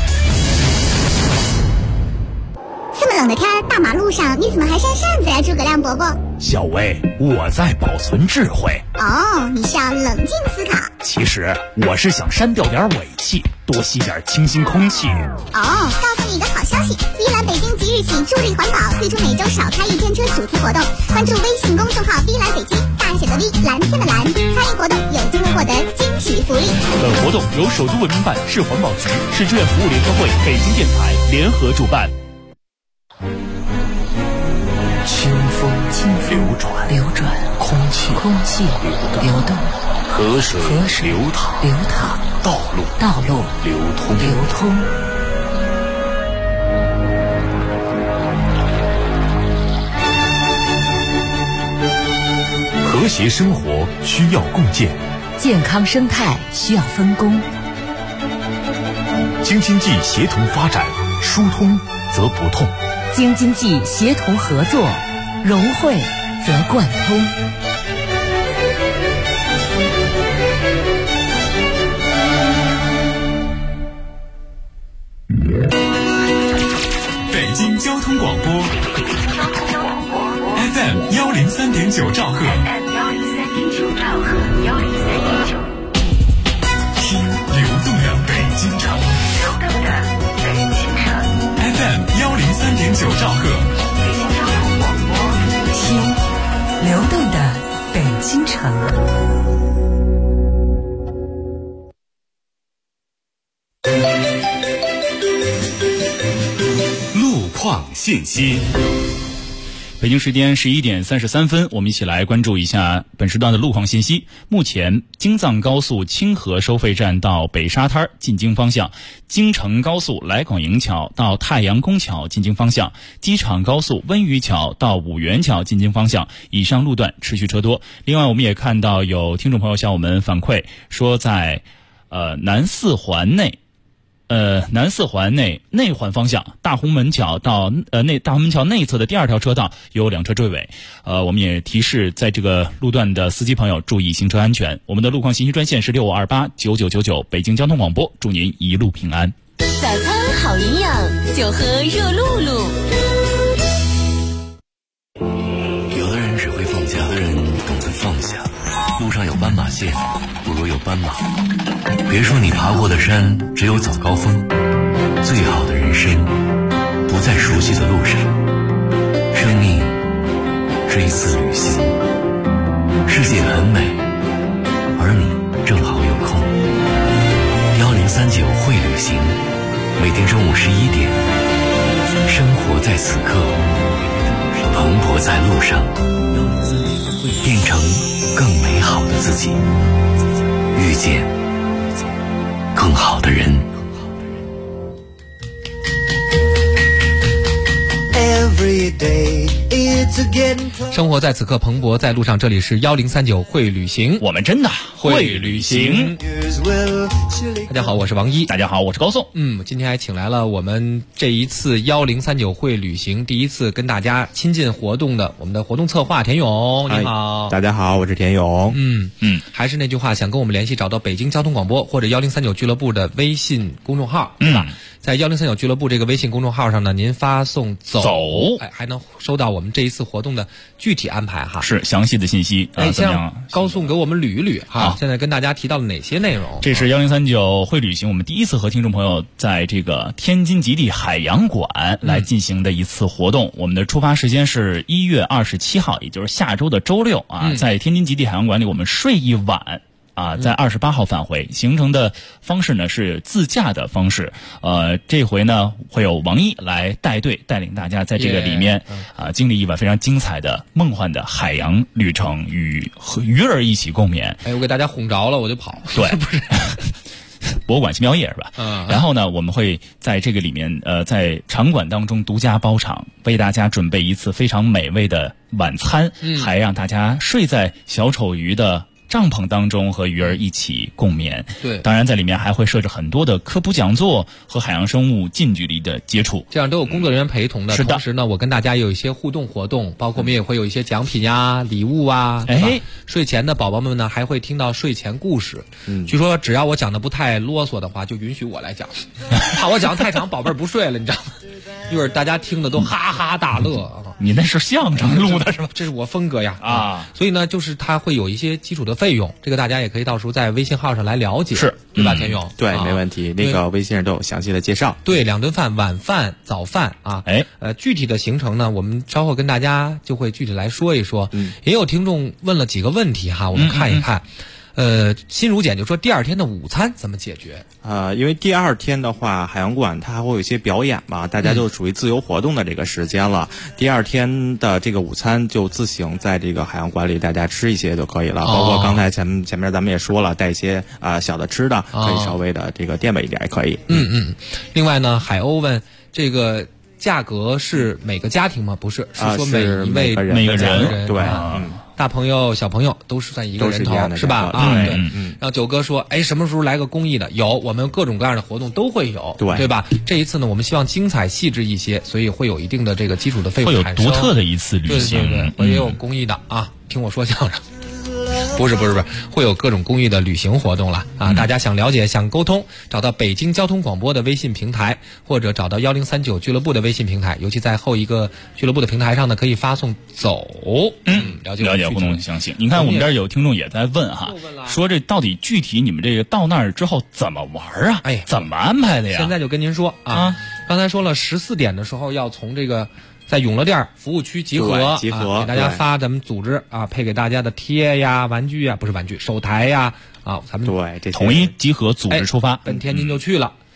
这么冷的天，大马路上你怎么还扇扇子呀，诸葛亮伯伯？ 小薇，我在保存智慧。 哦，你是要冷静思考。 其实我是想删掉点尾气，多吸点清新空气。 哦，告诉你一个好消息，碧蓝北京即日起助力环保，推出每周少开1天车主题活动。关注微信公众号碧蓝北京，大写的 V， 蓝天的蓝，参与活动有机会获得惊喜福利。 本活动由首都文明办、市环保局、市志愿服务联合会、北京电台联合主办。 清风流转，空气流动，河水流淌，道路流通。 和谐生活需要共建， 健康生态需要分工。 京津冀协同发展，疏通则不痛。 京津冀协同合作，融汇则贯通。 北京交通广播 FM 103.9兆赫，听流动的北京城。FM 103.9兆赫， 听流动的北京城。 路况信息。 北京时间11点33分，我们一起来关注一下本时段的路况信息。目前，京藏高速清河收费站到北沙滩进京方向，京承高速来广营桥到太阳宫桥进京方向，机场高速温榆桥到五原桥进京方向，以上路段持续车多。另外，我们也看到有听众朋友向我们反馈说，在南四环内内环方向，大红门桥到大红门桥内侧的第2条车道有2车追尾。我们也提示在这个路段的司机朋友注意行车安全。我们的路况信息专线是65289999，北京交通广播，祝您一路平安。 早餐好营养，就喝热露露。 有的人只会放假，有的人懂得放下。路上有斑马线，不如有斑马。别说你爬过的山只有早高峰，最好的人生不在熟悉的路上。生命是一次旅行，世界很美，而你正好有空。1039会旅行，每天中午11点，生活在此刻，蓬勃在路上，变成更美好的自己，遇见更好的人。 生活在此刻，蓬勃在路上。这里是1039会旅行， 我们真的会旅行。 大家好，我是王一。 大家好，我是高颂。 今天还请来了我们这一次1039会旅行第一次跟大家亲近活动的我们的活动策划田勇，你好。 大家好，我是田勇。 还是那句话，想跟我们联系，找到北京交通广播或者1039俱乐部的微信公众号，是吧？在1039俱乐部这个微信公众号上呢，您发送走，还能收到我们这一次活动的具体安排哈， 是详细的信息。 先让高颂给我们捋一捋哈，现在跟大家提到了哪些内容？ 这是1039会旅行，我们第一次和听众朋友在这个天津极地海洋馆来进行的一次活动。我们的出发时间是1月27号，也就是下周的周六啊，在天津极地海洋馆里我们睡一晚。在28号返回，行程的方式呢是自驾的方式。这回呢会有王一来带队，带领大家在这个里面经历一晚非常精彩的梦幻的海洋旅程，和鱼儿一起共勉。 我给大家哄着了，我就跑。 对，不是。博物馆奇妙夜是吧？然后呢，我们会在这个里面，在场馆当中独家包场，为大家准备一次非常美味的晚餐，还让大家睡在小丑鱼的帐篷当中和鱼儿一起共眠。 对， 当然在里面还会设置很多的科普讲座和海洋生物近距离的接触， 这样都有工作人员陪同的。 是的。 同时呢，我跟大家也有一些互动活动，包括我们也会有一些奖品呀、礼物啊。睡前的宝宝们呢，还会听到睡前故事。据说只要我讲的不太啰嗦的话，就允许我来讲。怕我讲太长，宝贝儿不睡了，你知道吗？一会儿大家听的都哈哈大乐。 你那是相声录的是吧？ 这是我风格呀所以呢，就是它会有一些基础的费用，这个大家也可以到时候在微信号上来了解， 是对吧？田勇， 对，没问题。那个微信上都有详细的介绍。 对，2顿饭，晚饭、早饭啊。具体的行程呢，我们稍后跟大家就会具体来说一说。也有听众问了几个问题哈，我们看一看。心如简就说第2天的午餐怎么解决？ 因为第2天的话，海洋馆它还会有一些表演嘛，大家就属于自由活动的这个时间了。第2天的这个午餐就自行在这个海洋馆里大家吃一些就可以了，包括刚才前面咱们也说了，带一些小的吃的，可以稍微的这个垫吧一点也可以。 另外呢，海鸥问这个价格是每个家庭吗？不是，是说每一位每个人对。 大朋友、小朋友都是算一个人头，是吧？对。然后九哥说，什么时候来个公益的？有，我们各种各样的活动都会有，对吧？这一次呢，我们希望精彩细致一些，所以会有一定的这个基础的费用产生， 会有独特的一次旅行。 对，我也有公益的啊，听我说相声。不是，会有各种公益的旅行活动了啊！大家想了解、想沟通，找到北京交通广播的微信平台，或者找到1039俱乐部的微信平台。尤其在后一个俱乐部的平台上呢，可以发送走。了解互动详情。你看我们这儿有听众也在问哈，说这到底具体你们这个到那儿之后怎么玩啊？怎么安排的呀？ 现在就跟您说啊，刚才说了14点的时候要从这个。在永乐店服务区集合，给大家发咱们组织配给大家的贴呀、玩具呀，不是玩具，手台呀咱们对这统一集合，组织出发， 奔天津就去了。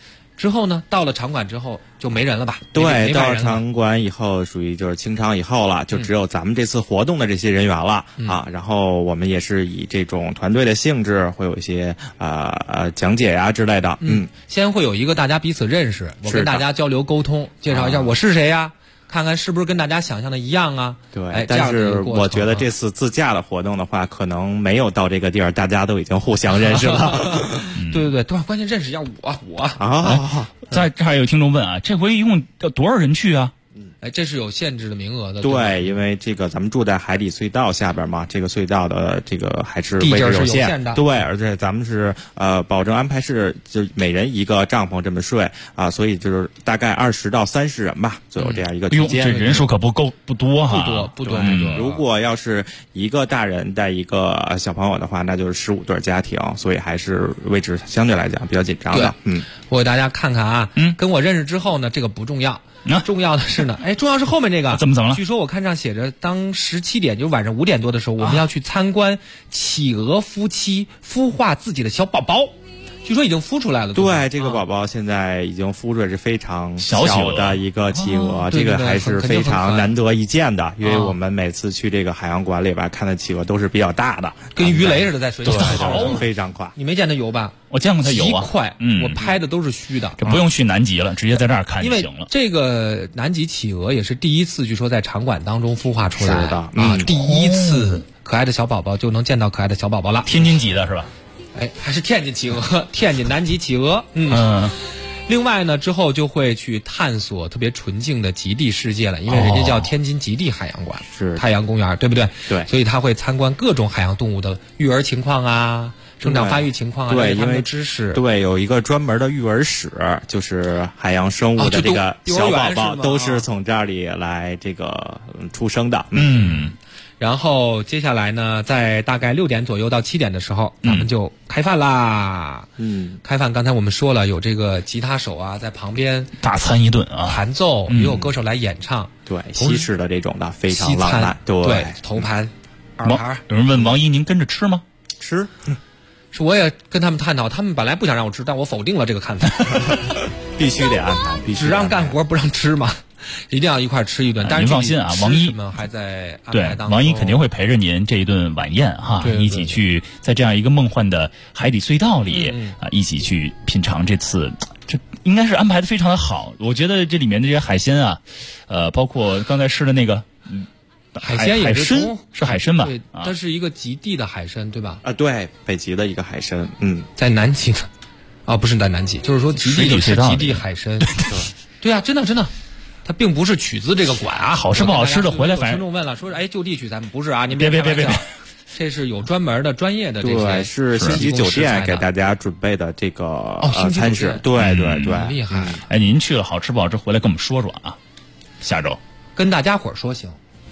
之后呢，到了场馆之后就没人了吧？ 对，到了场馆以后属于就是清场以后了，就只有咱们这次活动的这些人员了啊。然后我们也是以这种团队的性质，会有一些讲解呀之类的。 先会有一个大家彼此认识，我跟大家交流沟通，介绍一下我是谁呀。看看是不是跟大家想象的一样啊？ 对，但是我觉得这次自驾的活动的话，可能没有到这个地儿，大家都已经互相认识了。 对对对，都关键认识一下我。 好，在这儿有听众问啊，这回一共要多少人去啊？ 这是有限制的名额的。 对，因为这个咱们住在海底隧道下边嘛，这个隧道的这个还是位置有限的。 对，而且咱们是保证安排是就每人一个帐篷这么睡啊，所以就是大概20到30人吧，左右这样一个区间。 这人数可不多哈， 不多。 如果要是一个大人带一个小朋友的话，那就是15对家庭，所以还是位置相对来讲比较紧张的。 我给大家看看啊，跟我认识之后呢，这个不重要。重要的是呢，重要是后面这个怎么了？ 据说我看上写着，当17点，就晚上5点多的时候，我们要去参观企鹅夫妻孵化自己的小宝宝。据说已经孵出来了。 对，这个宝宝现在已经孵出来，是非常小的一个企鹅，这个还是非常难得一见的。因为我们每次去这个海洋馆里边看的企鹅都是比较大的， 跟鱼雷似的在水里跑，非常快。 你没见它游吧？ 我见过它游啊， 极快。我拍的都是虚的， 这不用去南极了，直接在这儿看就行了。 因为这个南极企鹅也是第一次，据说在场馆当中孵化出来的第一次可爱的小宝宝就能见到可爱的小宝宝了。 天津籍的是吧？ 还是天津企鹅，天津南极企鹅。另外呢，之后就会去探索特别纯净的极地世界了，因为人家叫天津极地海洋馆， 是太阳公园，对不对？ 对， 所以他会参观各种海洋动物的育儿情况啊，生长发育情况啊， 对，因为知识。 对，有一个专门的育儿室，就是海洋生物的这个小宝宝都是从这里来这个出生的。 然后接下来呢，在大概6点左右到7点的时候，咱们就开饭啦。开饭，刚才我们说了，有这个吉他手啊在旁边大餐一顿啊， 弹奏，也有歌手来演唱。 对，西式的这种的非常浪漫。对， 头盘、二盘。 有人问王一，您跟着吃吗？ 吃。 是我也跟他们探讨，他们本来不想让我吃，但我否定了这个看法。 必须得安排， 只让干活不让吃嘛。一定要一块吃一顿，但是您放心啊，王一们还在安排当中。 对，王一肯定会陪着您这一顿晚宴哈，一起去在这样一个梦幻的海底隧道里一起去品尝这次，这应该是安排的非常的好。我觉得这里面的这些海鲜啊，包括刚才吃的那个海鲜也是海参吧？ 对，它是一个极地的海参，对吧？ 对，北极的一个海参， 在南极的，不是在南极，就是说极地是极地海参，对啊，真的。它并不是取自这个馆啊， 好吃不好吃的回来反正。 听众问了，说就地取材，不是啊，您别， 这是有专门的专业的这些。 对，是星级酒店给大家准备的这个餐食。对， 厉害。 您去了好吃不好吃回来跟我们说说啊，下周跟大家伙说行。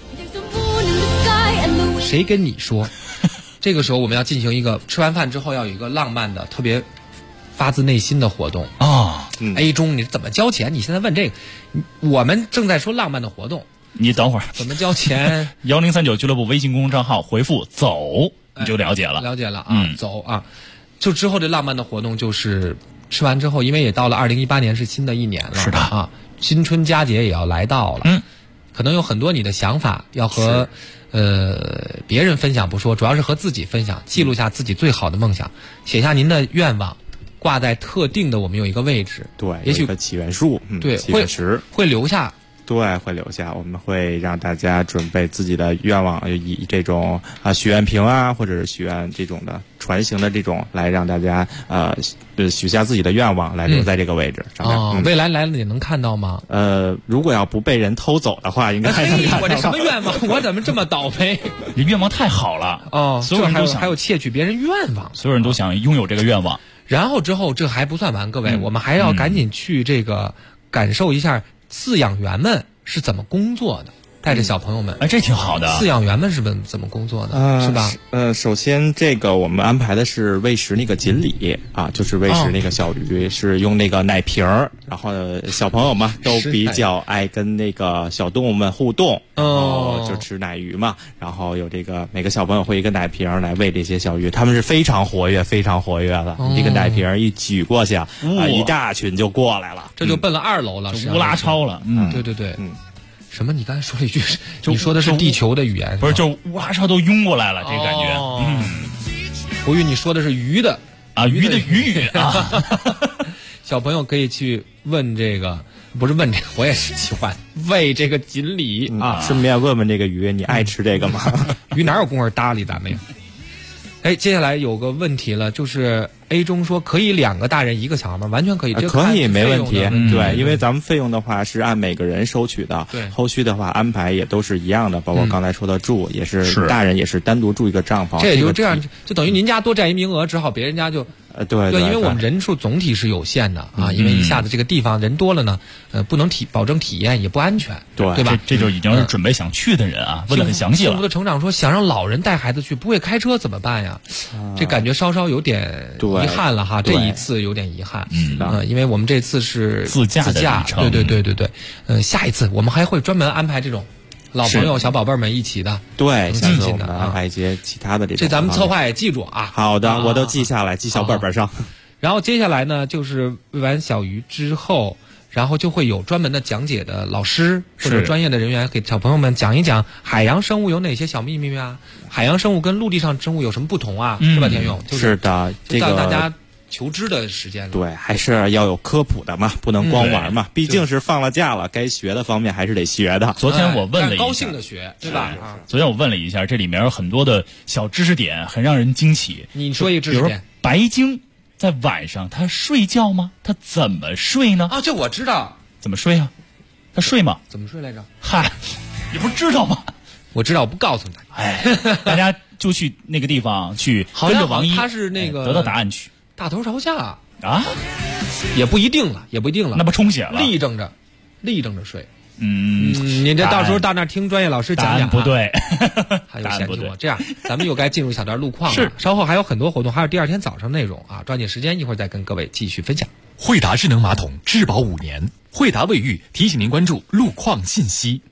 谁跟你说？这个时候我们要进行一个吃完饭之后要有一个浪漫的特别发自内心的活动啊。A 中你怎么交钱？你现在问这个，我们正在说浪漫的活动。 你等会儿怎么交钱 ？1039俱乐部微信公众账号回复走，你就了解了。 了解了啊，走啊！就之后这浪漫的活动就是吃完之后，因为也到了2018年是新的一年了， 是的啊，新春佳节也要来到了。可能有很多你的想法要和别人分享不说，主要是和自己分享，记录下自己最好的梦想，写下您的愿望。挂在特定的我们有一个位置， 对， 也许有一个起源数， 对，会留下， 对，会留下。我们会让大家准备自己的愿望，以这种许愿瓶啊，或者是许愿这种的船型的这种来让大家许下自己的愿望，来留在这个位置上面。 未来来了也能看到吗？ 如果要不被人偷走的话，应该还能看到。 我这什么愿望？我怎么这么倒霉？ 你愿望太好了所有人都想， 还有窃取别人愿望， 所有人都想拥有这个愿望。 然后之后这还不算完，各位，我们还要赶紧去这个感受一下饲养员们是怎么工作的。 带着小朋友们， 这挺好的。 饲养员们是怎么工作的？是吧？ 首先这个我们安排的是喂食那个锦鲤啊，就是喂食那个小鱼，是用那个奶瓶儿，然后小朋友嘛都比较爱跟那个小动物们互动，然后就吃奶鱼嘛，然后有这个每个小朋友会一个奶瓶儿来喂这些小鱼，他们是非常活跃的。你这个奶瓶儿一举过去一大群就过来了， 这就奔了2楼了， 乌拉超了。 对。什么？你刚才说了一句，你说的是地球的语言， 不是？就乌拉超都拥过来了，这个感觉。 我以为你说的是鱼的啊，鱼的语啊。 小朋友可以去问这个，不是问这个，我也是喜欢喂这个锦鲤啊。 顺便问问这个鱼，你爱吃这个吗？ 鱼哪有功夫搭理咱们呀？接下来有个问题了，就是 A 中说可以2个大人1个小孩吗？完全可以， 可以，没问题。对，因为咱们费用的话是按每个人收取的， 对， 后续的话安排也都是一样的，包括刚才说的住也是大人也是单独住一个帐篷。 这也就这样，就等于您家多占一名额，只好别人家就。 对， 因为我们人数总体是有限的啊，因为一下子这个地方人多了呢，不能保证体验，也不安全，对吧？ 这就已经是准备想去的人啊，问得很详细了。 幸福的成长说想让老人带孩子去，不会开车怎么办呀？这感觉稍稍有点遗憾了哈，这一次有点遗憾。因为我们这次是自驾， 对。下一次我们还会专门安排这种。老朋友、小宝贝们一起的， 对，下次我们安排一些其他的这咱们策划也记住啊。 好的，我都记下来，记小本本上。 然后接下来呢，就是喂完小鱼之后，然后就会有专门的讲解的老师或者专业的人员给小朋友们讲一讲海洋生物有哪些小秘密啊，海洋生物跟陆地上生物有什么不同啊，是吧？田勇， 是的，这个大家求知的时间了， 对，还是要有科普的嘛，不能光玩嘛，毕竟是放了假了，该学的方面还是得学的。 昨天我问了一下， 高兴的学，对吧？ 昨天我问了一下，这里面有很多的小知识点，很让人惊奇。 你说一个知识点， 白鲸在晚上它睡觉吗？它怎么睡呢？ 这我知道， 怎么睡啊？它睡吗？ 怎么睡来着？ 嗨，你不知道吗？ 我知道，我不告诉你。 大家就去那个地方去，跟着王一， 他是那个得到答案去。 大头朝下啊， 也不一定了， 那不充血了？ 立正着睡。你这到时候到那儿听专业老师讲讲。 不对， 还有嫌弃我。这样，咱们又该进入小段路况了。是，稍后还有很多活动，还有第2天早上内容啊，抓紧时间，一会儿再跟各位继续分享。 惠达智能马桶质保5年，惠达卫浴提醒您关注路况信息。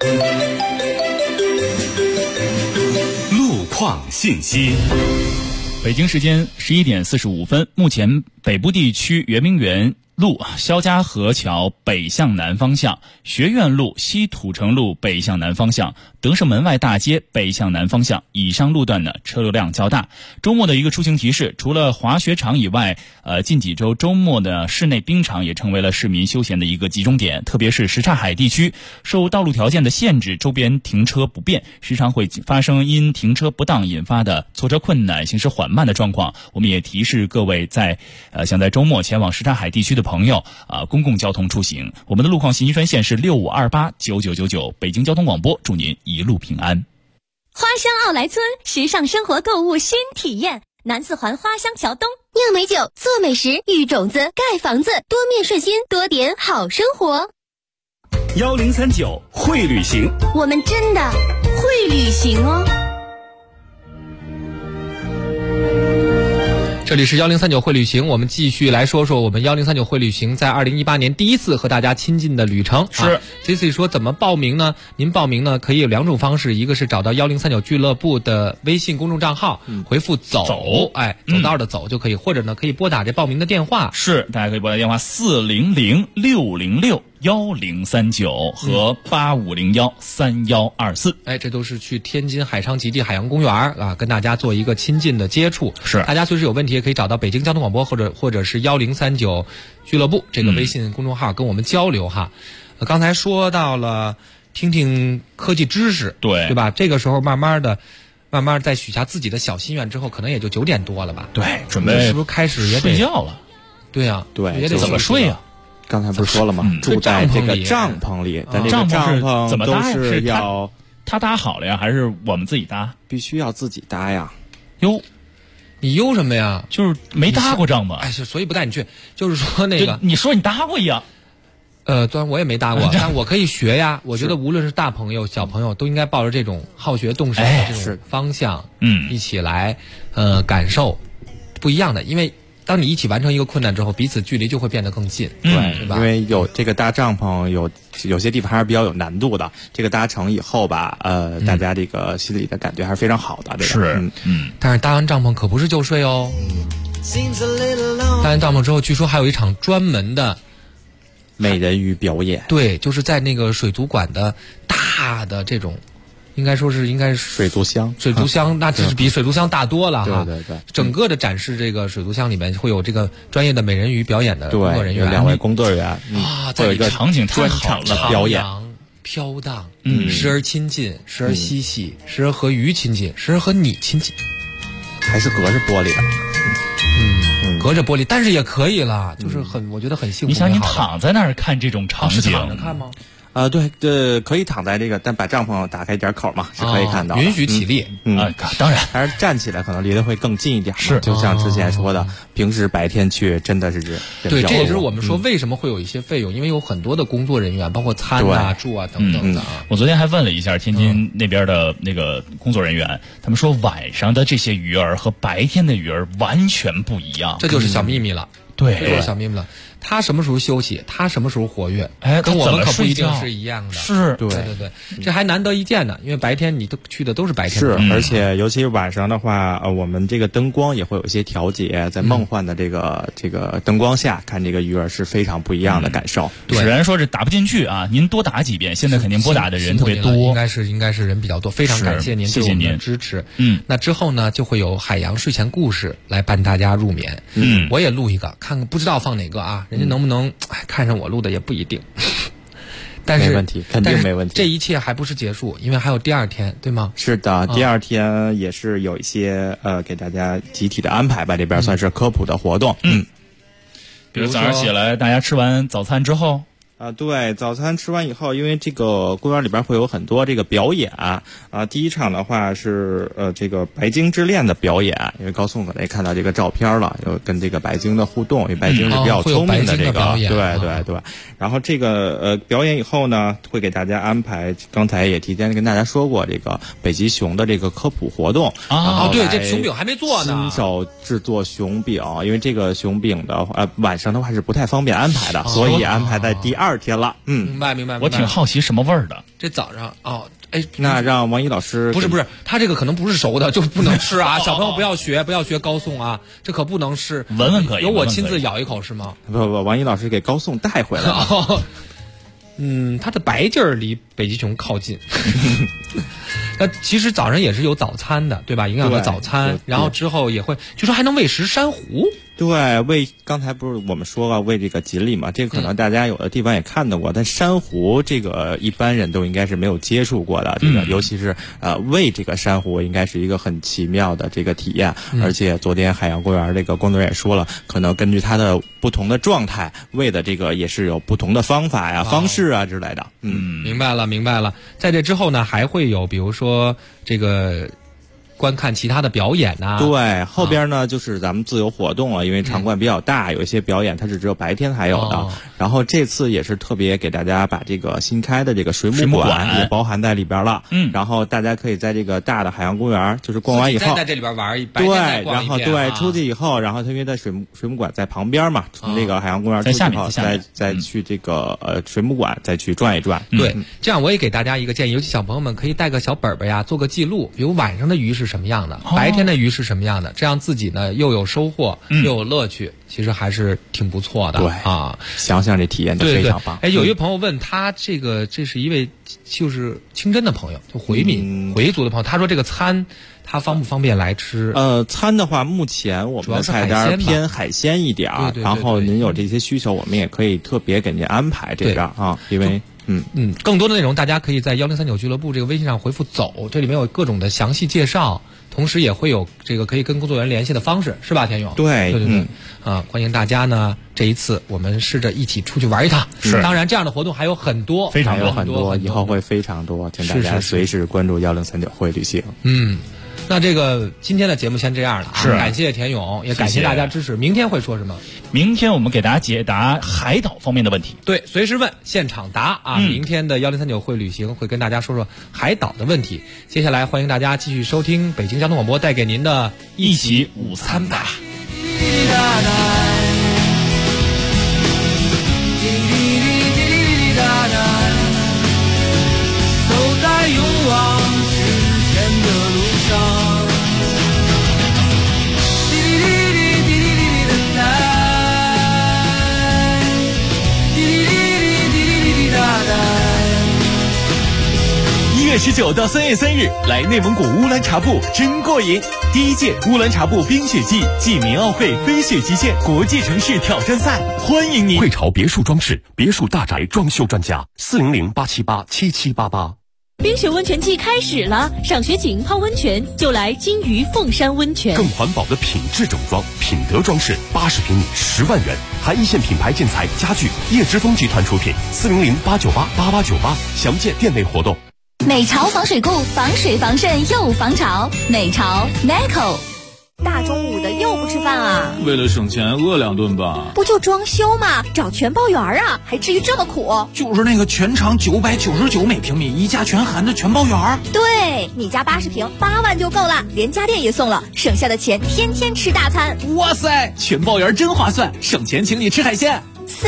路况信息。 北京时间11点45分，目前北部地区圆明园路肖家河桥北向南方向，学院路西土城路北向南方向，德胜门外大街北向南方向以上路段呢车流量较大。周末的一个出行提示，除了滑雪场以外，近几周周末的室内冰场也成为了市民休闲的一个集中点，特别是什刹海地区，受道路条件的限制，周边停车不便，时常会发生因停车不当引发的错车困难、行驶缓慢的状况。我们也提示各位想在周末前往什刹海地区的朋友公共交通出行。我们的路况信息专线是65289999，北京交通广播，祝您一路平安。 花乡奥莱村，时尚生活购物新体验，南四环花乡桥东， 酿美酒，做美食，育种子，盖房子，多面顺心，多点好生活。 1039会旅行， 我们真的会旅行哦。 这里是1039会旅行，我们继续来说说我们1039会旅行在2018年第一次和大家亲近的旅程。 是这次说怎么报名呢？您报名呢可以有2种方式，一个是找到1039俱乐部的微信公众账号，回复走，走道的走就可以，或者呢可以拨打这报名的电话， 是大家可以拨打电话400-606-1039和8501-3124。 这都是去天津海昌极地海洋公园啊，跟大家做一个亲近的接触。 是大家随时有问题也可以找到北京交通广播或者是1039俱乐部这个微信公众号跟我们交流哈。刚才说到了听听科技知识，对吧？这个时候慢慢在许下自己的小心愿之后，可能也就9点多了吧。 对，准备是不是开始也得睡觉了？ 对呀， 对， 也得怎么睡啊？ 刚才不是说了吗？住在这个帐篷里，但这个帐篷怎么搭？ 是要他搭好了呀，还是我们自己搭？ 必须要自己搭呀。 哟，你忧什么呀？ 就是没搭过帐篷， 所以不带你去。就是说那个， 你说你搭过一样。 虽然我也没搭过，但我可以学呀。我觉得无论是大朋友、小朋友，都应该抱着这种好学动手的这种方向，一起来感受不一样的。因为当你一起完成一个困难之后，彼此距离就会变得更近， 对吧？ 因为有这个搭帐篷，有些地方还是比较有难度的。这个搭成以后吧，大家这个心里的感觉还是非常好的，对吧？ 但是搭完帐篷可不是就睡哦。搭完帐篷之后，据说还有一场专门的美人鱼表演。 对，就是在那个水族馆的大的这种，应该是水族箱， 那只是比水族箱大多了哈。 对。 整个的展示这个水族箱里面会有这个专业的美人鱼表演的工作人员， 有2位工作人员在一个场景太好了， 表演飘荡，时而亲近，时而嬉戏，时而和鱼亲近，时而和你亲近， 还是隔着玻璃的。 隔着玻璃，但是也可以了，就是我觉得很幸福。 你想，你躺在那儿看这种场景， 是躺着看吗？ 对，可以躺在这个，但把帐篷打开一点口嘛，是可以看到的。 允许起立， 当然， 还是站起来可能离得会更近一点。是，就像之前说的，平时白天去真的是对，这也就是我们说为什么会有一些费用，因为有很多的工作人员，包括餐啊、住啊等等的。 我昨天还问了一下天津那边的那个工作人员，他们说晚上的这些鱼儿和白天的鱼儿完全不一样， 这就是小秘密了。 对， 这就是小秘密了。他什么时候休息，他什么时候活跃，跟我们可不一定是一样的。 是， 对，这还难得一见呢。因为白天你都去的都是白天的， 而且尤其是晚上的话，我们这个灯光也会有一些调节，在梦幻的这个灯光下看这个鱼儿是非常不一样的感受。 主持人说这打不进去啊，您多打几遍。现在肯定拨打的人特别多， 应该是人比较多。非常感谢您对我们的支持。那之后呢，就会有海洋睡前故事来伴大家入眠。我也录一个，看看不知道放哪个啊，人家能不能看上我录的也不一定。但是没问题，肯定没问题。 这一切还不是结束，因为还有第二天，对吗？ 是的，第二天也是有一些给大家集体的安排吧，这边算是科普的活动。 比如早上起来，大家吃完早餐之后。 对，早餐吃完以后，因为这个公园里边会有很多这个表演第一场的话是这个白鲸之恋的表演，因为高颂可能也看到这个照片了，有跟这个白鲸的互动，因为白鲸是比较聪明的这个，对。然后这个表演以后呢，会给大家安排，刚才也提前跟大家说过这个北极熊的这个科普活动对，这熊饼还没做呢， 亲手制作熊饼，因为这个熊饼的晚上的话是不太方便安排的，所以安排在第2天了。 明白。 我挺好奇什么味儿的。 这早上那让王一老师不是，他这个可能不是熟的，就不能吃啊！小朋友不要学高颂啊，这可不能是。 闻闻可以， 由我亲自咬一口是吗？ 不，王一老师给高颂带回来了。 它的白劲儿离北极熊靠近。那其实早上也是有早餐的，对吧？营养的早餐，然后之后也会，据说还能喂食珊瑚。 对，喂，刚才不是我们说了喂这个锦鲤嘛？这个可能大家有的地方也看到过，但珊瑚这个一般人都应该是没有接触过的，这个尤其是喂这个珊瑚，应该是一个很奇妙的这个体验。而且昨天海洋公园这个工作人员也说了，可能根据它的不同的状态，喂的这个也是有不同的方法呀、方式啊之类的。 明白了。在这之后呢，还会有比如说这个。观看其他的表演对，后边呢就是咱们自由活动因为场馆比较大，有一些表演它是只有白天才有的。然后这次也是特别给大家把这个新开的这个水母馆也包含在里边了。然后大家可以在这个大的海洋公园，就是逛完以后在这里边玩对，然后出去以后，然后因为在水母馆在旁边嘛，从这个海洋公园出去以后，再去这个水母馆再去转一转。 对，这样我也给大家一个建议，尤其小朋友们可以带个小本本呀，做个记录，比如晚上的鱼是什么样的，白天的鱼是什么样的，这样自己呢又有收获又有乐趣，其实还是挺不错的。 对想想这体验都非常棒。 有一位朋友问他，这是一位就是清真的朋友，就回族的朋友，他说这个餐他方不方便来吃？ 餐的话，目前我们的菜单偏海鲜一点，然后您有这些需求，我们也可以特别给您安排这边因为。 更多的内容大家可以在1039俱乐部这个微信上回复走，这里面有各种的详细介绍，同时也会有这个可以跟工作人员联系的方式，是吧，田勇？ 对， 欢迎大家呢，这一次我们试着一起出去玩一趟。当然这样的活动还有很多， 非常多，以后会非常多，请大家随时关注1039会旅行。 那这个今天的节目先这样了啊， 是感谢田勇，也感谢大家支持。明天会说什么？ 明天我们给大家解答海岛方面的问题。 对，随时问，现场答啊！明天的1039会旅行会跟大家说说海岛的问题。接下来欢迎大家继续收听北京交通广播带给您的一起午餐吧。 走在勇往直前的路上。 1月19到3月3日，来内蒙古乌兰察布真过瘾！第1届乌兰察布冰雪季暨民奥会飞雪极限国际城市挑战赛，欢迎您！ 汇潮别墅装饰别墅大宅装修专家，400-878-7788。 冰雪温泉季开始了，赏雪景、泡温泉就来金鱼凤山温泉。 更环保的品质整装，品德装饰，80平米10万元，含一线品牌建材家具，叶之峰集团出品，400-898-8898，详见店内活动。 美潮防水固，防水防渗又防潮。美潮 Neco。 大中午的又不吃饭啊？ 为了省钱，饿2顿吧。 不就装修吗？找全包园啊，还至于这么苦？ 就是那个全长999每平米，一价全含的全包园。 对，你家80平8万就够了，连家电也送了，省下的钱天天吃大餐。 哇塞，全包园真划算，省钱请你吃海鲜。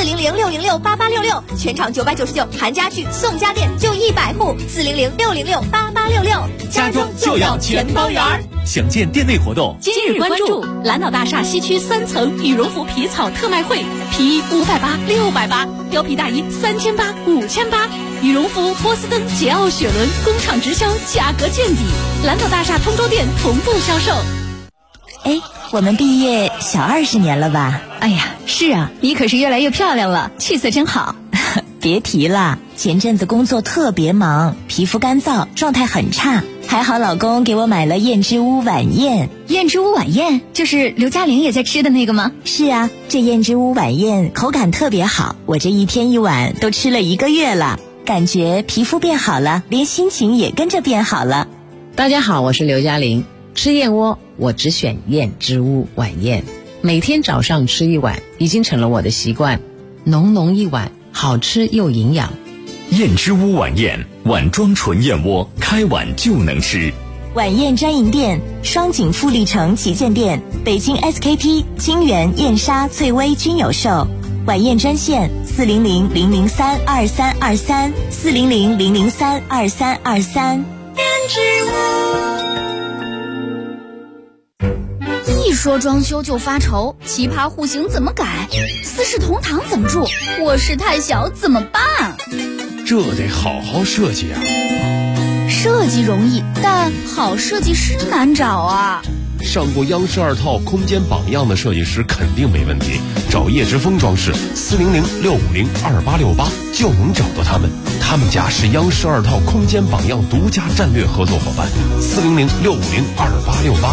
400-606-8866，全场999，含家具送家电，就100户。400-606-8866， 家中就要全包园。 详见店内活动。 今日关注蓝岛大厦西区3层羽绒服皮草特卖会，皮衣580、680，貂皮大衣3800、5800，羽绒服、波司登、捷奥雪伦工厂直销，价格见底。蓝岛大厦通州店同步销售。 哎，我们毕业小20年了吧？ 哎呀，是啊，你可是越来越漂亮了，气色真好。 别提了，前阵子工作特别忙，皮肤干燥，状态很差。还好老公给我买了燕之屋晚宴。 燕之屋晚宴就是刘嘉玲也在吃的那个吗？ 是啊，这燕之屋晚宴口感特别好，我这一天1碗都吃了1个月了，感觉皮肤变好了，连心情也跟着变好了。 大家好，我是刘嘉玲。吃燕窝我只选燕之屋晚宴，每天早上吃1碗已经成了我的习惯，浓浓1碗，好吃又营养。 燕之屋晚宴，碗装纯燕窝，开碗就能吃。 晚宴专营店：双井富力城旗舰店、北京 SKP、金源、燕莎、翠微均有售。晚宴专线400-003-2323 400-003-2323。 燕之屋。 一说装修就发愁，奇葩户型怎么改？四世同堂怎么住？卧室太小怎么办？ 这得好好设计啊！ 设计容易，但好设计师难找啊。 上过央视2套空间榜样的设计师肯定没问题，找叶之峰装饰400-650-2868就能找到他们。他们家是央视2套空间榜样独家战略合作伙伴，400-650-2868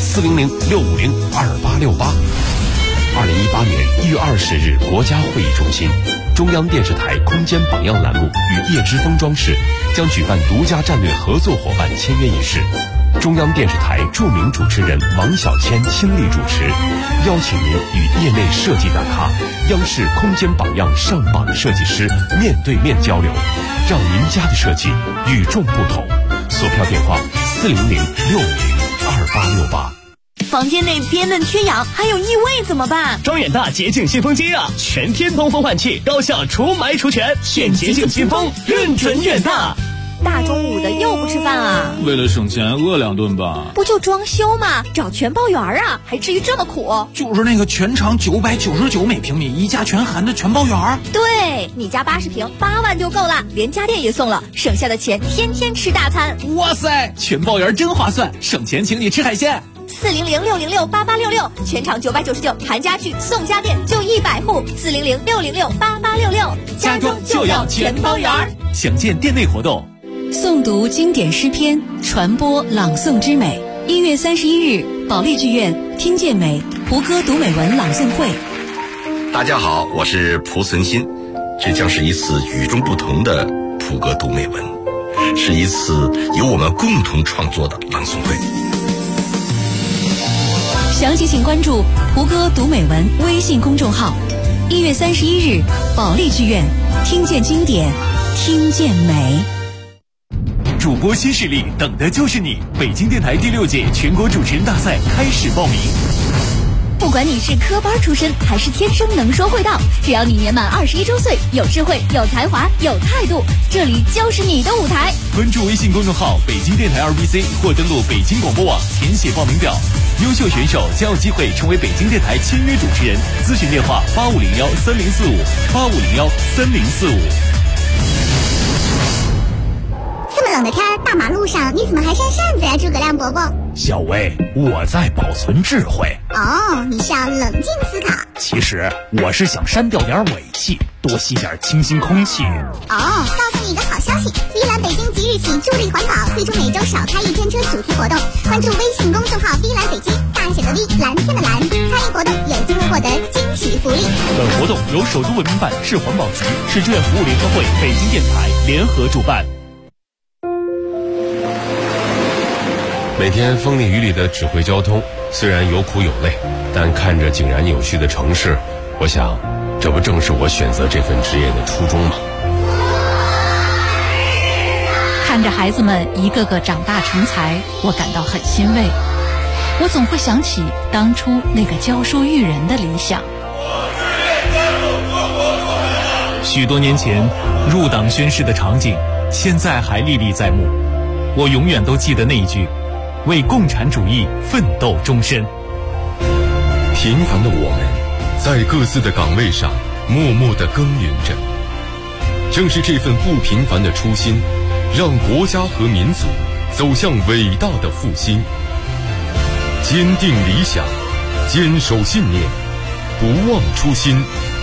400-650-2868。2018年1月20日，国家会议中心，中央电视台空间榜样栏目与叶之峰装饰将举办独家战略合作伙伴签约仪式。中央电视台著名主持人王小谦亲力主持，邀请您与业内设计大咖、央视空间榜样上榜设计师面对面交流，让您家的设计与众不同。索票电话400-650-2868。 房间内憋闷缺氧，还有异味怎么办？ 装远大洁净新风机啊，全天通风换气，高效除霾除醛，选洁净新风，认准远大。 大中午的又不吃饭啊？ 为了省钱，饿2顿吧。 不就装修吗？找全包园啊，还至于这么苦？ 就是那个全长999每平米，一价全含的全包园。 对，你家80平8万就够了，连家电也送了，省下的钱天天吃大餐。 哇塞，全包园真划算，省钱请你吃海鲜。 400-606-8866，全场999，含家具送家电，就100户。400-606-8866， 家中就要全包园。 详见店内活动。 诵读经典诗篇，传播朗诵之美。1月31日，保利剧院听见美胡歌读美文朗诵会。 大家好，我是蒲存昕，这将是一次与众不同的蒲歌读美文，是一次由我们共同创作的朗诵会。 详情请关注蒲哥读美文微信公众号。1月31日，保利剧院，听见经典，听见美。 主播新势力，等的就是你！北京电台第6届全国主持人大赛开始报名。 不管你是科班出身还是天生能说会道，只要你年满21周岁，有智慧、有才华、有态度，这里就是你的舞台。 关注微信公众号北京电台2BC 或登录北京广播网填写报名表，优秀选手将有机会成为北京电台签约主持人。咨询电话85013045，85013045。 这么冷的天，大马路上你怎么还扇扇子呀，诸葛亮伯伯？ 小薇，我在保存智慧。 哦，你是要冷静思考。 其实我是想删掉点尾气，多吸点清新空气。 哦，告诉你一个好消息，碧蓝北京即日起助力环保，推出每周少开一天车主题活动。关注微信公众号碧蓝北京，大写的 V， 蓝天的蓝，参与活动有机会获得惊喜福利。 本活动由首都文明办、市环保局、市志愿服务联合会、北京电台联合主办。 每天风里雨里的指挥交通，虽然有苦有累，但看着井然有序的城市，我想，这不正是我选择这份职业的初衷吗？ 看着孩子们一个个长大成才，我感到很欣慰。我总会想起当初那个教书育人的理想。 许多年前入党宣誓的场景，现在还历历在目。我永远都记得那一句：为共产主义奋斗终身。 平凡的我们，在各自的岗位上默默地耕耘着。正是这份不平凡的初心，让国家和民族走向伟大的复兴。坚定理想，坚守信念，不忘初心。